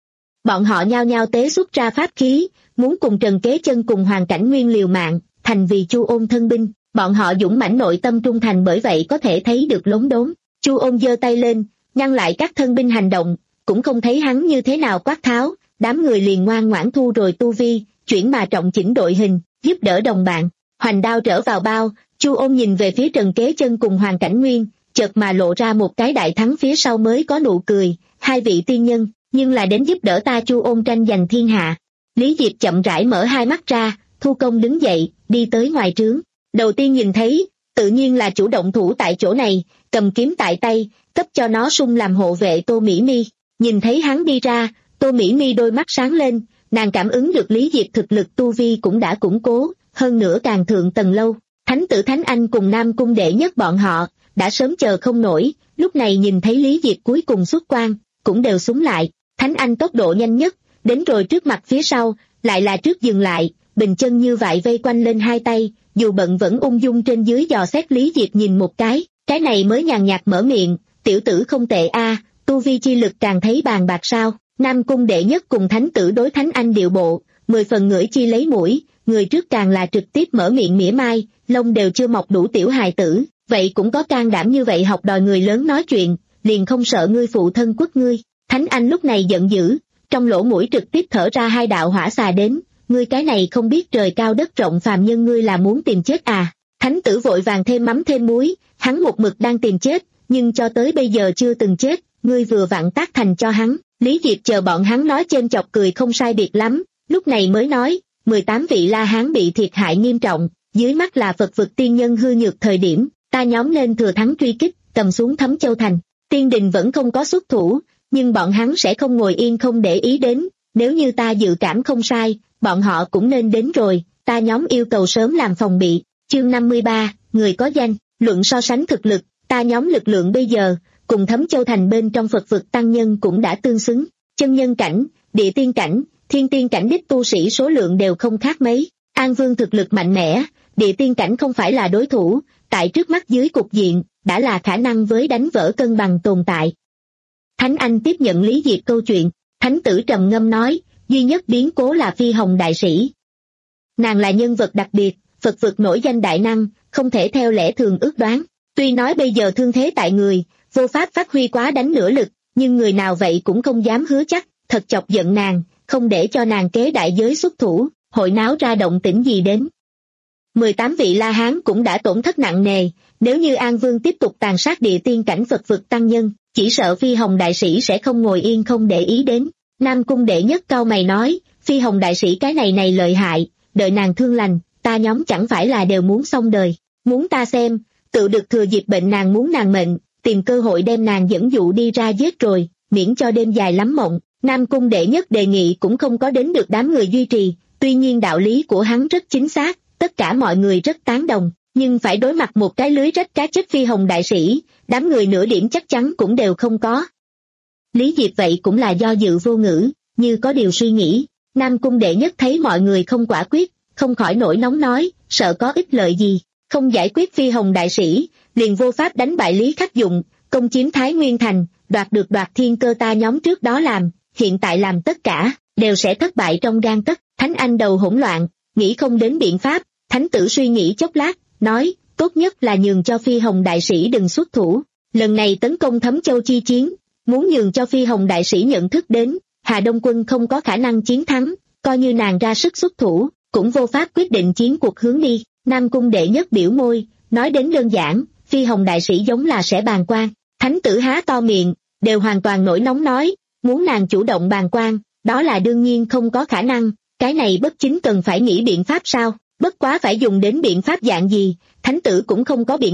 Speaker 2: Bọn họ nhao nhao tế xuất ra pháp khí, muốn cùng Trần Kế Chân cùng Hoàng Cảnh Nguyên liều mạng, thành vì Chu Ôn thân binh, bọn họ dũng mãnh nội tâm trung thành, bởi vậy có thể thấy được lốm đốm. Chu Ôn giơ tay lên, ngăn lại các thân binh hành động, cũng không thấy hắn như thế nào quát tháo, đám người liền ngoan ngoãn thu rồi tu vi, chuyển mà trọng chỉnh đội hình, giúp đỡ đồng bạn. Hoành đao trở vào bao, Chu Ôn nhìn về phía Trần Kế Chân cùng Hoàng Cảnh Nguyên, chợt mà lộ ra một cái đại thắng, phía sau mới có nụ cười, hai vị tiên nhân, nhưng là đến giúp đỡ ta Chu Ôn tranh giành thiên hạ. Lý Diệp chậm rãi mở hai mắt ra, thu công đứng dậy, đi tới ngoài trướng. Đầu tiên nhìn thấy, tự nhiên là chủ động thủ tại chỗ này, cầm kiếm tại tay, cấp cho nó sung làm hộ vệ Tô Mỹ Mi. Nhìn thấy hắn đi ra, Tô Mỹ Mi đôi mắt sáng lên, nàng cảm ứng được Lý Diệp thực lực tu vi cũng đã củng cố, hơn nữa càng thượng tầng lâu. Thánh tử Thánh Anh cùng Nam Cung Đệ Nhất bọn họ, đã sớm chờ không nổi, lúc này nhìn thấy Lý Diệp cuối cùng xuất quan, cũng đều súng lại. Thánh Anh tốc độ nhanh nhất, đến rồi trước mặt phía sau, lại là trước dừng lại, bình chân như vậy vây quanh lên hai tay, dù bận vẫn ung dung trên dưới dò xét Lý Diệp nhìn một cái, cái này mới nhàn nhạt mở miệng, tiểu tử không tệ a, tu vi chi lực càng thấy bàn bạc sao. Nam Cung Đệ Nhất cùng Thánh tử đối Thánh Anh điệu bộ, mười phần ngửi chi lấy mũi, người trước càng là trực tiếp mở miệng mỉa mai, lông đều chưa mọc đủ tiểu hài tử, vậy cũng có can đảm như vậy học đòi người lớn nói chuyện, liền không sợ ngươi phụ thân quất ngươi. Thánh Anh lúc này giận dữ, trong lỗ mũi trực tiếp thở ra hai đạo hỏa xà đến, ngươi cái này không biết trời cao đất rộng phàm nhân, ngươi là muốn tìm chết à. Thánh tử vội vàng thêm mắm thêm muối, hắn một mực đang tìm chết, nhưng cho tới bây giờ chưa từng chết, ngươi vừa vặn tác thành cho hắn. Lý Diệp chờ bọn hắn nói chêm chọc cười không sai biệt lắm, lúc này mới nói, mười tám vị La Hán bị thiệt hại nghiêm trọng, dưới mắt là Phật vực tiên nhân hư nhược thời điểm, ta nhóm nên thừa thắng truy kích, cầm xuống Thấm Châu thành. Tiên đình vẫn không có xuất thủ, nhưng bọn hắn sẽ không ngồi yên không để ý đến, nếu như ta dự cảm không sai, bọn họ cũng nên đến rồi, ta nhóm yêu cầu sớm làm phòng bị. Chương năm mươi ba, người có danh, luận so sánh thực lực, ta nhóm lực lượng bây giờ, cùng Thấm Châu thành bên trong Phật vực tăng nhân cũng đã tương xứng, chân nhân cảnh, địa tiên cảnh, thiên tiên cảnh đích tu sĩ số lượng đều không khác mấy. An Vương thực lực mạnh mẽ, địa tiên cảnh không phải là đối thủ, tại trước mắt dưới cục diện, đã là khả năng với đánh vỡ cân bằng tồn tại. Thánh Anh tiếp nhận Lý Diệp câu chuyện, Thánh tử trầm ngâm nói, duy nhất biến cố là Phi Hồng đại sĩ. Nàng là nhân vật đặc biệt, Phật vực nổi danh đại năng, không thể theo lẽ thường ước đoán. Tuy nói bây giờ thương thế tại người, vô pháp phát huy quá đánh nửa lực, nhưng người nào vậy cũng không dám hứa chắc, thật chọc giận nàng, không để cho nàng kế đại giới xuất thủ, hội náo ra động tĩnh gì đến. mười tám vị La Hán cũng đã tổn thất nặng nề, nếu như An Vương tiếp tục tàn sát địa tiên cảnh Phật vực tăng nhân, chỉ sợ Phi Hồng đại sĩ sẽ không ngồi yên không để ý đến. Nam Cung Đệ Nhất cau mày nói, Phi Hồng đại sĩ cái này này lợi hại, đợi nàng thương lành, ta nhóm chẳng phải là đều muốn xong đời. Muốn ta xem, tự được thừa dịp bệnh nàng muốn nàng mệnh, tìm cơ hội đem nàng dẫn dụ đi ra giết rồi, miễn cho đêm dài lắm mộng. Nam Cung Đệ Nhất đề nghị cũng không có đến được đám người duy trì, tuy nhiên đạo lý của hắn rất chính xác, tất cả mọi người rất tán đồng, nhưng phải đối mặt một cái lưới rách cá chết Phi Hồng đại sĩ, đám người nửa điểm chắc chắn cũng đều không có. Lý Diệp vậy cũng là do dự vô ngữ, như có điều suy nghĩ. Nam Cung Đệ Nhất thấy mọi người không quả quyết, không khỏi nổi nóng nói, sợ có ích lợi gì, không giải quyết Phi Hồng đại sĩ, liền vô pháp đánh bại Lý Khắc Dụng, công chiếm Thái Nguyên thành, đoạt được đoạt thiên cơ ta nhóm trước đó làm, hiện tại làm tất cả, đều sẽ thất bại trong gang tấc. Thánh Anh đầu hỗn loạn, nghĩ không đến biện pháp, Thánh tử suy nghĩ chốc lát, nói, tốt nhất là nhường cho Phi Hồng đại sĩ đừng xuất thủ, lần này tấn công Thấm Châu chi chiến, muốn nhường cho Phi Hồng đại sĩ nhận thức đến, Hà Đông quân không có khả năng chiến thắng, coi như nàng ra sức xuất thủ, cũng vô pháp quyết định chiến cuộc hướng đi. Nam Cung Đệ Nhất biểu môi, nói đến đơn giản, Phi Hồng đại sĩ giống là sẽ bàng quan. Thánh tử há to miệng, đều hoàn toàn nổi nóng nói, muốn nàng chủ động bàng quan, đó là đương nhiên không có khả năng, cái này bất chính cần phải nghĩ biện pháp sao, bất quá phải dùng đến biện pháp dạng gì, Thánh tử cũng không có biện pháp,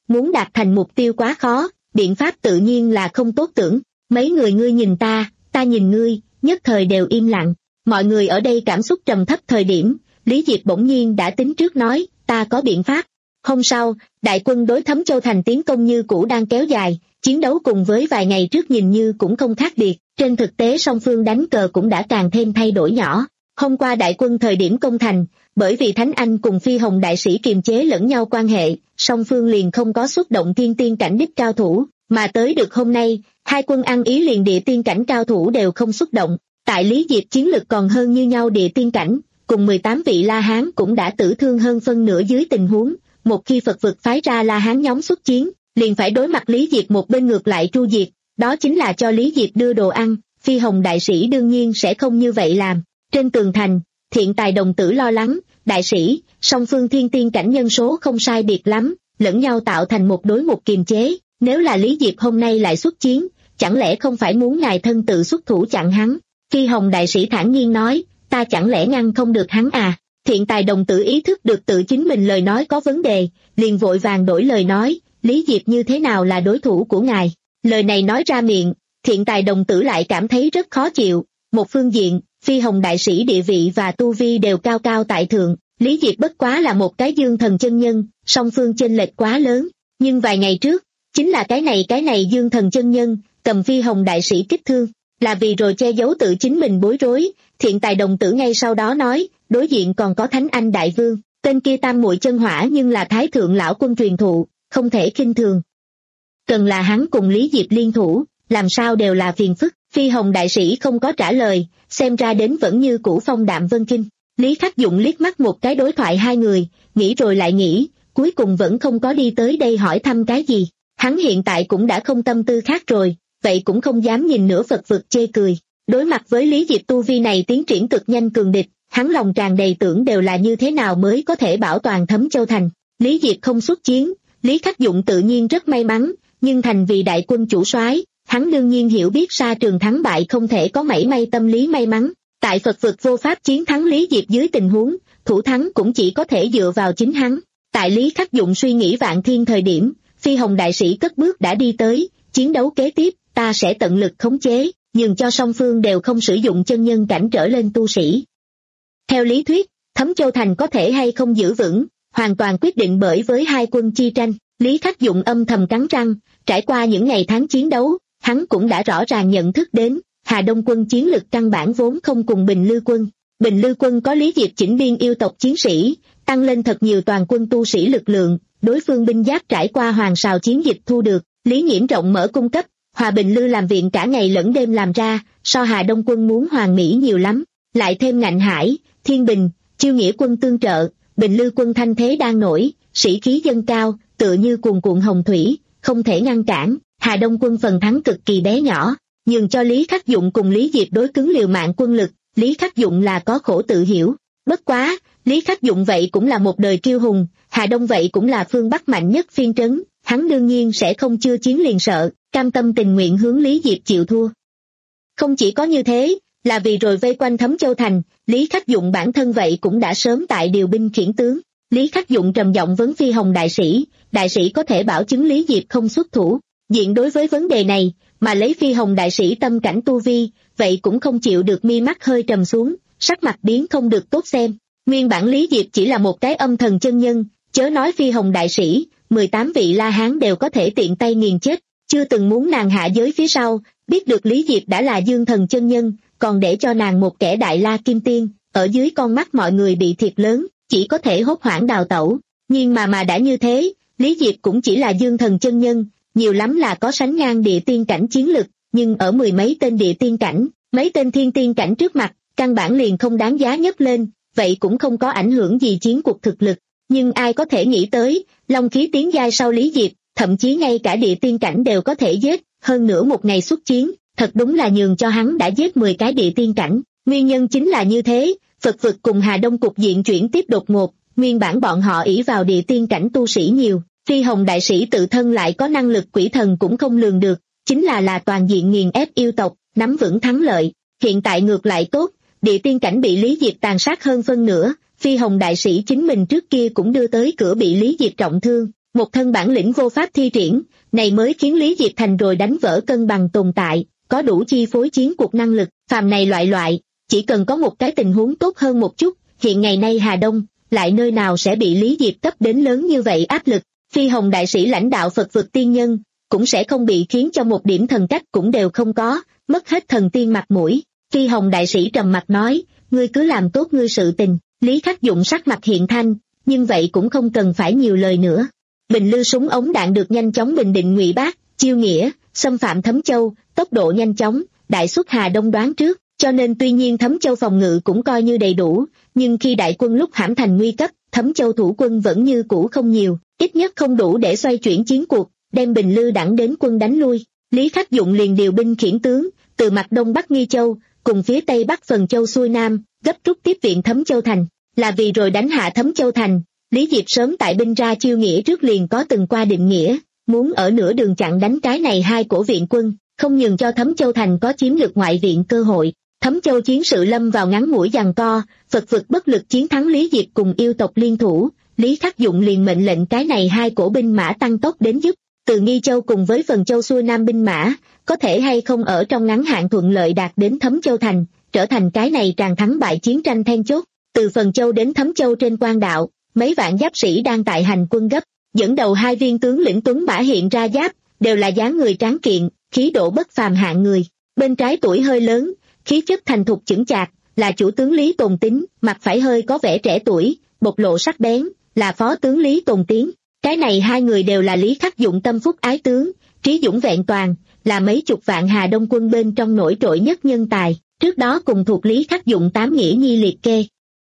Speaker 2: muốn đạt thành mục tiêu quá khó, biện pháp tự nhiên là không tốt tưởng. Mấy người ngươi nhìn ta, ta nhìn ngươi, nhất thời đều im lặng. Mọi người ở đây cảm xúc trầm thấp thời điểm, Lý Diệp bỗng nhiên đã tính trước nói, ta có biện pháp. Hôm sau, đại quân đối Thấm Châu Thành tiến công như cũ đang kéo dài, chiến đấu cùng với vài ngày trước nhìn như cũng không khác biệt, trên thực tế song phương đánh cờ cũng đã càng thêm thay đổi nhỏ. Hôm qua đại quân thời điểm công thành, bởi vì Thánh Anh cùng Phi Hồng đại sĩ kiềm chế lẫn nhau quan hệ, song phương liền không có xuất động thiên tiên cảnh đích cao thủ, mà tới được hôm nay, hai quân ăn ý liền địa tiên cảnh cao thủ đều không xuất động. Tại Lý Diệp chiến lực còn hơn như nhau địa tiên cảnh, cùng mười tám vị La Hán cũng đã tử thương hơn phân nửa dưới tình huống, một khi Phật vực phái ra La Hán nhóm xuất chiến, liền phải đối mặt Lý Diệp một bên ngược lại tru diệt, đó chính là cho Lý Diệp đưa đồ ăn. Phi Hồng đại sĩ đương nhiên sẽ không như vậy làm. Trên tường thành, Thiện Tài đồng tử lo lắng, đại sĩ, song phương thiên tiên cảnh nhân số không sai biệt lắm, lẫn nhau tạo thành một đối một kiềm chế, nếu là Lý Diệp hôm nay lại xuất chiến, chẳng lẽ không phải muốn ngài thân tự xuất thủ chặn hắn? Phi Hồng đại sĩ thản nhiên nói, ta chẳng lẽ ngăn không được hắn à? Thiện Tài đồng tử ý thức được tự chính mình lời nói có vấn đề, liền vội vàng đổi lời nói, Lý Diệp như thế nào là đối thủ của ngài? Lời này nói ra miệng, Thiện Tài đồng tử lại cảm thấy rất khó chịu. Một phương diện, Phi Hồng đại sĩ địa vị và tu vi đều cao cao tại thượng, Lý Diệp bất quá là một cái dương thần chân nhân, song phương chênh lệch quá lớn. Nhưng vài ngày trước, chính là cái này cái này dương thần chân nhân, cầm Phi Hồng đại sĩ kích thương, là vì rồi che giấu tự chính mình bối rối. Thiện Tài đồng tử ngay sau đó nói, đối diện còn có Thánh Anh đại vương, tên kia tam muội chân hỏa nhưng là thái thượng lão quân truyền thụ, không thể khinh thường. Cần là hắn cùng Lý Diệp liên thủ, làm sao đều là phiền phức. Phi Hồng đại sĩ không có trả lời, xem ra đến vẫn như cũ phong đạm vân kinh. Lý Khắc Dụng liếc mắt một cái đối thoại hai người, nghĩ rồi lại nghĩ, cuối cùng vẫn không có đi tới đây hỏi thăm cái gì. Hắn hiện tại cũng đã không tâm tư khác rồi, vậy cũng không dám nhìn nữa Phật vực chê cười. Đối mặt với Lý Diệp tu vi này tiến triển cực nhanh cường địch, hắn lòng tràn đầy tưởng đều là như thế nào mới có thể bảo toàn Thấm Châu Thành. Lý Diệp không xuất chiến, Lý Khắc Dụng tự nhiên rất may mắn, nhưng thành vì đại quân chủ soái, hắn đương nhiên hiểu biết sa trường thắng bại không thể có mảy may tâm lý may mắn. Tại Phật vực vô pháp chiến thắng Lý Diệp dưới tình huống, thủ thắng cũng chỉ có thể dựa vào chính hắn. Tại Lý Khắc Dụng suy nghĩ vạn thiên thời điểm, Phi Hồng đại sĩ cất bước đã đi tới, chiến đấu kế tiếp, ta sẽ tận lực khống chế, nhường cho song phương đều không sử dụng chân nhân cảnh trở lên tu sĩ. Theo lý thuyết, Thấm Châu Thành có thể hay không giữ vững, hoàn toàn quyết định bởi với hai quân chi tranh. Lý Khắc Dụng âm thầm cắn răng, trải qua những ngày tháng chiến đấu, hắn cũng đã rõ ràng nhận thức đến, Hà Đông quân chiến lực căn bản vốn không cùng Bình Lư quân. Bình Lư quân có Lý Diệp chỉnh biên yêu tộc chiến sĩ, tăng lên thật nhiều toàn quân tu sĩ lực lượng, đối phương binh giáp trải qua hoàng sào chiến dịch thu được, Lý Nghiễm rộng mở cung cấp, Hòa Bình Lư làm viện cả ngày lẫn đêm làm ra, so Hà Đông quân muốn hoàn mỹ nhiều lắm, lại thêm Ngạnh Hải, Thiên Bình, Chiêu Nghĩa quân tương trợ, Bình Lư quân thanh thế đang nổi, sĩ khí dâng cao, tựa như cuồn cuộn hồng thủy, không thể ngăn cản. Hà Đông quân phần thắng cực kỳ bé nhỏ, nhường cho Lý Khắc Dụng cùng Lý Diệp đối cứng liều mạng quân lực, Lý Khắc Dụng là có khổ tự hiểu. Bất quá, Lý Khắc Dụng vậy cũng là một đời kiêu hùng, Hà Đông vậy cũng là phương Bắc mạnh nhất phiên trấn, hắn đương nhiên sẽ không chưa chiến liền sợ, cam tâm tình nguyện hướng Lý Diệp chịu thua. Không chỉ có như thế, là vì rồi vây quanh Thấm Châu Thành, Lý Khắc Dụng bản thân vậy cũng đã sớm tại điều binh khiển tướng. Lý Khắc Dụng trầm giọng vấn Phi Hồng đại sĩ, đại sĩ có thể bảo chứng Lý Diệp không xuất thủ. Diện đối với vấn đề này, mà lấy Phi Hồng đại sĩ tâm cảnh tu vi, vậy cũng không chịu được, mi mắt hơi trầm xuống, sắc mặt biến không được tốt xem. Nguyên bản Lý Diệp chỉ là một cái âm thần chân nhân, chớ nói Phi Hồng đại sĩ, mười tám vị La Hán đều có thể tiện tay nghiền chết, chưa từng muốn nàng hạ giới phía sau, biết được Lý Diệp đã là dương thần chân nhân, còn để cho nàng một kẻ đại la kim tiên, ở dưới con mắt mọi người bị thiệt lớn, chỉ có thể hốt hoảng đào tẩu. Nhưng mà mà đã như thế, Lý Diệp cũng chỉ là dương thần chân nhân, nhiều lắm là có sánh ngang địa tiên cảnh chiến lực, nhưng ở mười mấy tên địa tiên cảnh, mấy tên thiên tiên cảnh trước mặt, căn bản liền không đáng giá nhấc lên, vậy cũng không có ảnh hưởng gì chiến cuộc thực lực. Nhưng ai có thể nghĩ tới, long khí tiến giai sau Lý Diệp, thậm chí ngay cả địa tiên cảnh đều có thể giết, hơn nữa một ngày xuất chiến, thật đúng là nhường cho hắn đã giết mười cái địa tiên cảnh. Nguyên nhân chính là như thế, Phật vực cùng Hà Đông cục diện chuyển tiếp đột ngột, nguyên bản bọn họ ỷ vào địa tiên cảnh tu sĩ nhiều, Phi Hồng đại sĩ tự thân lại có năng lực quỷ thần cũng không lường được, chính là là toàn diện nghiền ép yêu tộc, nắm vững thắng lợi. Hiện tại ngược lại tốt, địa tiên cảnh bị Lý Diệp tàn sát hơn phân nửa, Phi Hồng đại sĩ chính mình trước kia cũng đưa tới cửa bị Lý Diệp trọng thương, một thân bản lĩnh vô pháp thi triển, này mới khiến Lý Diệp Thành rồi đánh vỡ cân bằng tồn tại, có đủ chi phối chiến cuộc năng lực, phàm này loại loại, chỉ cần có một cái tình huống tốt hơn một chút, hiện ngày nay Hà Đông, lại nơi nào sẽ bị Lý Diệp cấp đến lớn như vậy áp lực, Phi Hồng đại sĩ lãnh đạo Phật vực tiên nhân, cũng sẽ không bị khiến cho một điểm thần cách cũng đều không có, mất hết thần tiên mặt mũi. Phi Hồng đại sĩ trầm mặt nói, ngươi cứ làm tốt ngươi sự tình. Lý Khắc Dụng sắc mặt hiện thanh, nhưng vậy cũng không cần phải nhiều lời nữa. Bình lư súng ống đạn được nhanh chóng bình định Ngụy Bác, chiêu nghĩa, xâm phạm Thấm Châu, tốc độ nhanh chóng, đại xuất Hà Đông đoán trước, cho nên tuy nhiên Thấm Châu phòng ngự cũng coi như đầy đủ, nhưng khi đại quân lúc hãm thành nguy cấp, Thấm Châu thủ quân vẫn như cũ không nhiều, ít nhất không đủ để xoay chuyển chiến cuộc, đem Bình lư đẳng đến quân đánh lui. Lý Khắc Dụng liền điều binh khiển tướng, từ mặt đông bắc Nghi Châu, cùng phía tây bắc Phần Châu xuôi nam, gấp rút tiếp viện Thấm Châu thành, là vì rồi đánh hạ Thấm Châu thành. Lý Diệp sớm tại binh ra chiêu nghĩa trước liền có từng qua định nghĩa, muốn ở nửa đường chặn đánh cái này hai cổ viện quân, không nhường cho Thấm Châu thành có chiếm được ngoại viện cơ hội. Thấm Châu chiến sự lâm vào ngắn ngủi giằng co, Phật vực bất lực chiến thắng Lý Diệp cùng yêu tộc liên thủ, Lý Khắc Dụng liền mệnh lệnh cái này hai cổ binh mã tăng tốc đến giúp. Từ Nghi Châu cùng với Phần Châu xuôi nam binh mã, có thể hay không ở trong ngắn hạn thuận lợi đạt đến Thấm Châu thành, trở thành cái này tràn thắng bại chiến tranh then chốt. Từ Phần Châu đến Thấm Châu trên quan đạo, mấy vạn giáp sĩ đang tại hành quân gấp, dẫn đầu hai viên tướng lĩnh tuấn mã hiện ra giáp, đều là dáng người tráng kiện, khí độ bất phàm hạng người. Bên trái tuổi hơi lớn, khí chất thành thục chững chạc, là chủ tướng Lý Tồn Tín, mặt phải hơi có vẻ trẻ tuổi, bộc lộ sắc bén, là phó tướng Lý Tồn Tiến. Cái này hai người đều là Lý Khắc Dụng tâm phúc ái tướng, trí dũng vẹn toàn, là mấy chục vạn Hà Đông quân bên trong nổi trội nhất nhân tài, trước đó cùng thuộc Lý Khắc Dụng tám nghĩa nhi liệt kê.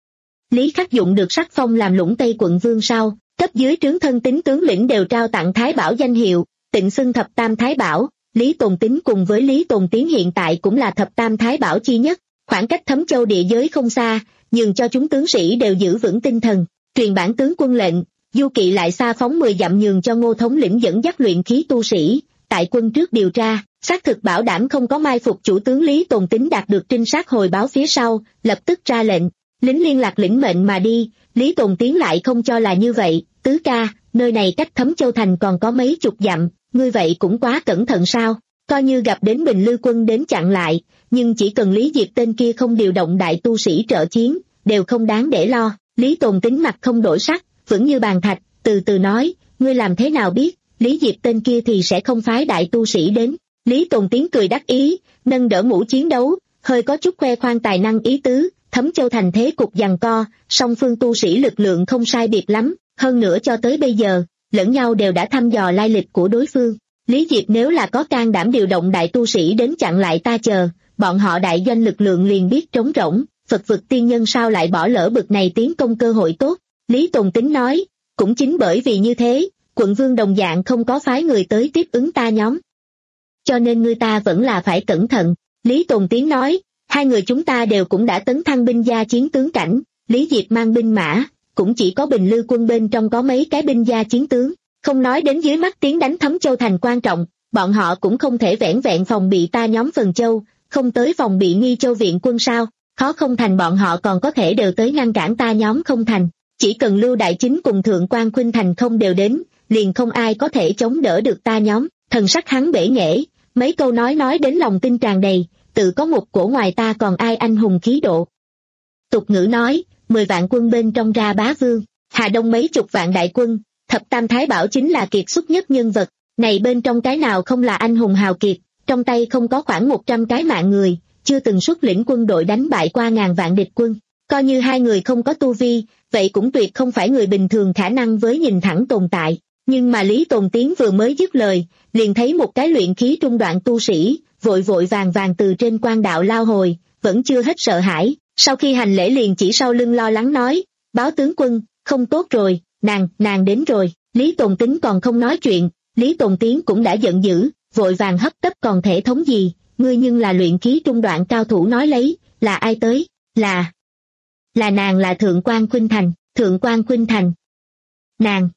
Speaker 2: Lý Khắc Dụng được sắc phong làm Lũng Tây quận vương sau, cấp dưới trướng thân tín tướng lĩnh đều trao tặng Thái Bảo danh hiệu, tịnh xưng thập tam Thái Bảo. Lý Tồn Tín cùng với Lý Tồn Tiến hiện tại cũng là thập tam Thái Bảo chi nhất, khoảng cách Thấm Châu địa giới không xa, nhường cho chúng tướng sĩ đều giữ vững tinh thần, truyền bản tướng quân lệnh, du kỵ lại xa phóng mười dặm nhường cho Ngô thống lĩnh dẫn dắt luyện khí tu sĩ, tại quân trước điều tra, xác thực bảo đảm không có mai phục. Chủ tướng Lý Tồn Tín đạt được trinh sát hồi báo phía sau, lập tức ra lệnh, lính liên lạc lĩnh mệnh mà đi. Lý Tồn Tiến lại không cho là như vậy, tứ ca, nơi này cách Thấm Châu thành còn có mấy chục dặm, ngươi vậy cũng quá cẩn thận sao? Coi như gặp đến Bình Lư quân đến chặn lại, nhưng chỉ cần Lý Diệp tên kia không điều động đại tu sĩ trợ chiến, đều không đáng để lo. Lý Tồn Tín mặt không đổi sắc, vững như bàn thạch, từ từ nói, ngươi làm thế nào biết, Lý Diệp tên kia thì sẽ không phái đại tu sĩ đến. Lý Tồn Tiến cười đắc ý, nâng đỡ mũ chiến đấu, hơi có chút khoe khoang tài năng ý tứ. Thấm Châu thành thế cục giằng co, song phương tu sĩ lực lượng không sai biệt lắm, hơn nữa cho tới bây giờ, lẫn nhau đều đã thăm dò lai lịch của đối phương. Lý Diệp nếu là có can đảm điều động đại tu sĩ đến chặn lại ta chờ, bọn họ đại doanh lực lượng liền biết trống rỗng, Phật vực tiên nhân sao lại bỏ lỡ bực này tiến công cơ hội tốt. Lý Tồn Tín nói, cũng chính bởi vì như thế, quận vương đồng dạng không có phái người tới tiếp ứng ta nhóm. Cho nên người ta vẫn là phải cẩn thận. Lý Tồn Tiến nói, hai người chúng ta đều cũng đã tấn thăng binh gia chiến tướng cảnh, Lý Diệp mang binh mã, cũng chỉ có Bình Lư quân bên trong có mấy cái binh gia chiến tướng, không nói đến dưới mắt tiến đánh Thấm Châu thành quan trọng, bọn họ cũng không thể vẻn vẹn phòng bị ta nhóm Phần Châu, không tới phòng bị Nghi Châu viện quân sao, khó không thành bọn họ còn có thể đều tới ngăn cản ta nhóm không thành, chỉ cần Lưu Đại Chính cùng Thượng quan Khuynh Thành không đều đến, liền không ai có thể chống đỡ được ta nhóm. Thần sắc hắn bể nghễ, mấy câu nói nói đến lòng tin tràn đầy, tự có một cổ ngoài ta còn ai anh hùng khí độ. Tục ngữ nói, mười vạn quân bên trong ra bá vương, Hà Đông mấy chục vạn đại quân, thập tam Thái Bảo chính là kiệt xuất nhất nhân vật, này bên trong cái nào không là anh hùng hào kiệt, trong tay không có khoảng một trăm cái mạng người, chưa từng xuất lĩnh quân đội đánh bại qua ngàn vạn địch quân, coi như hai người không có tu vi, vậy cũng tuyệt không phải người bình thường khả năng với nhìn thẳng tồn tại. Nhưng mà Lý Tồn Tiến vừa mới dứt lời, liền thấy một cái luyện khí trung đoạn tu sĩ, vội vội vàng vàng từ trên quan đạo lao hồi, vẫn chưa hết sợ hãi, sau khi hành lễ liền chỉ sau lưng lo lắng nói, báo tướng quân, không tốt rồi, nàng, nàng đến rồi. Lý Tồn Tín còn không nói chuyện, Lý Tồn Tiến cũng đã giận dữ, vội vàng hấp tấp còn thể thống gì, ngươi nhưng là luyện khí trung đoạn cao thủ nói lấy, là ai tới, là, là nàng là Thượng quan Khuynh Thành, Thượng quan Khuynh Thành. Nàng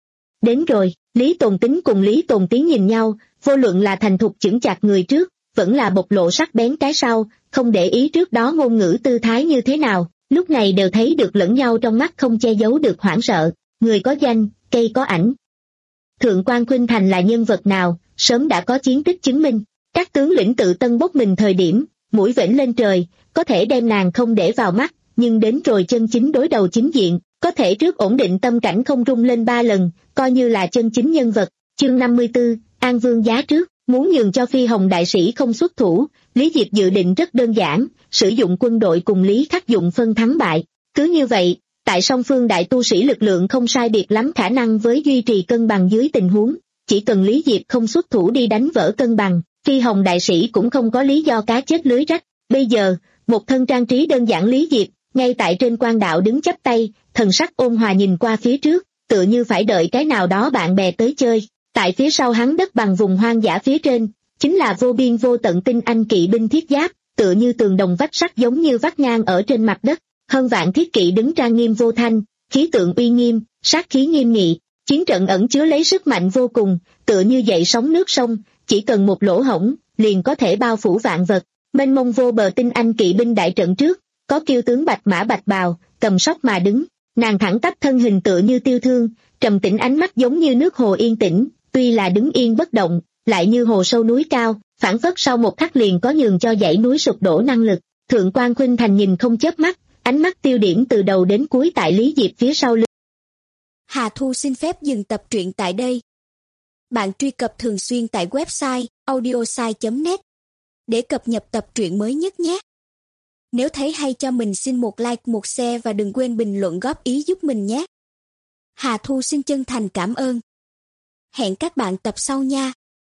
Speaker 2: đến rồi. Lý Tồn Tín cùng Lý Tồn Tiến nhìn nhau, vô luận là thành thục chững chạc người trước, vẫn là bộc lộ sắc bén cái sau, không để ý trước đó ngôn ngữ tư thái như thế nào, lúc này đều thấy được lẫn nhau trong mắt không che giấu được hoảng sợ, người có danh, cây có ảnh. Thượng quan Khuynh Thành là nhân vật nào, sớm đã có chiến tích chứng minh. Các tướng lĩnh tự tân bốc mình thời điểm, mũi vểnh lên trời, có thể đem nàng không để vào mắt, nhưng đến rồi chân chính đối đầu chính diện, có thể trước ổn định tâm cảnh không rung lên ba lần, coi như là chân chính nhân vật. Chương năm mươi tư, An Vương giá trước, muốn nhường cho Phi Hồng đại sĩ không xuất thủ, Lý Diệp dự định rất đơn giản, sử dụng quân đội cùng Lý Khắc Dụng phân thắng bại. Cứ như vậy, tại song phương đại tu sĩ lực lượng không sai biệt lắm khả năng với duy trì cân bằng dưới tình huống, chỉ cần Lý Diệp không xuất thủ đi đánh vỡ cân bằng, Phi Hồng đại sĩ cũng không có lý do cá chết lưới rách. Bây giờ, một thân trang trí đơn giản Lý Diệp, ngay tại trên quan đạo đứng chắp tay, thần sắc ôn hòa nhìn qua phía trước, tựa như phải đợi cái nào đó bạn bè tới chơi. Tại phía sau hắn đất bằng vùng hoang dã phía trên, chính là vô biên vô tận tinh anh kỵ binh thiết giáp, tựa như tường đồng vách sắt giống như vắt ngang ở trên mặt đất. Hơn vạn thiết kỵ đứng trang nghiêm vô thanh, khí tượng uy nghiêm, sát khí nghiêm nghị, chiến trận ẩn chứa lấy sức mạnh vô cùng, tựa như dậy sóng nước sông, chỉ cần một lỗ hổng, liền có thể bao phủ vạn vật. Mênh mông vô bờ tinh anh kỵ binh đại trận trước, có kiêu tướng bạch mã bạch bào, cầm sóc mà đứng, nàng thẳng tắp thân hình tựa như tiêu thương, trầm tĩnh ánh mắt giống như nước hồ yên tĩnh, tuy là đứng yên bất động, lại như hồ sâu núi cao, phảng phất sau một khắc liền có nhường cho dãy núi sụp đổ năng lực. Thượng quan Khuynh Thành nhìn không chớp mắt, ánh mắt tiêu điểm từ đầu đến cuối tại Lý Diệp phía sau lưng.
Speaker 3: Hà Thu xin phép dừng tập truyện tại đây. Bạn truy cập thường xuyên tại website audiosai chấm net để cập nhật tập truyện mới nhất nhé. Nếu thấy hay cho mình xin một like, một share và đừng quên bình luận góp ý giúp mình nhé. Hà Thu xin chân thành cảm ơn. Hẹn các bạn tập sau nha.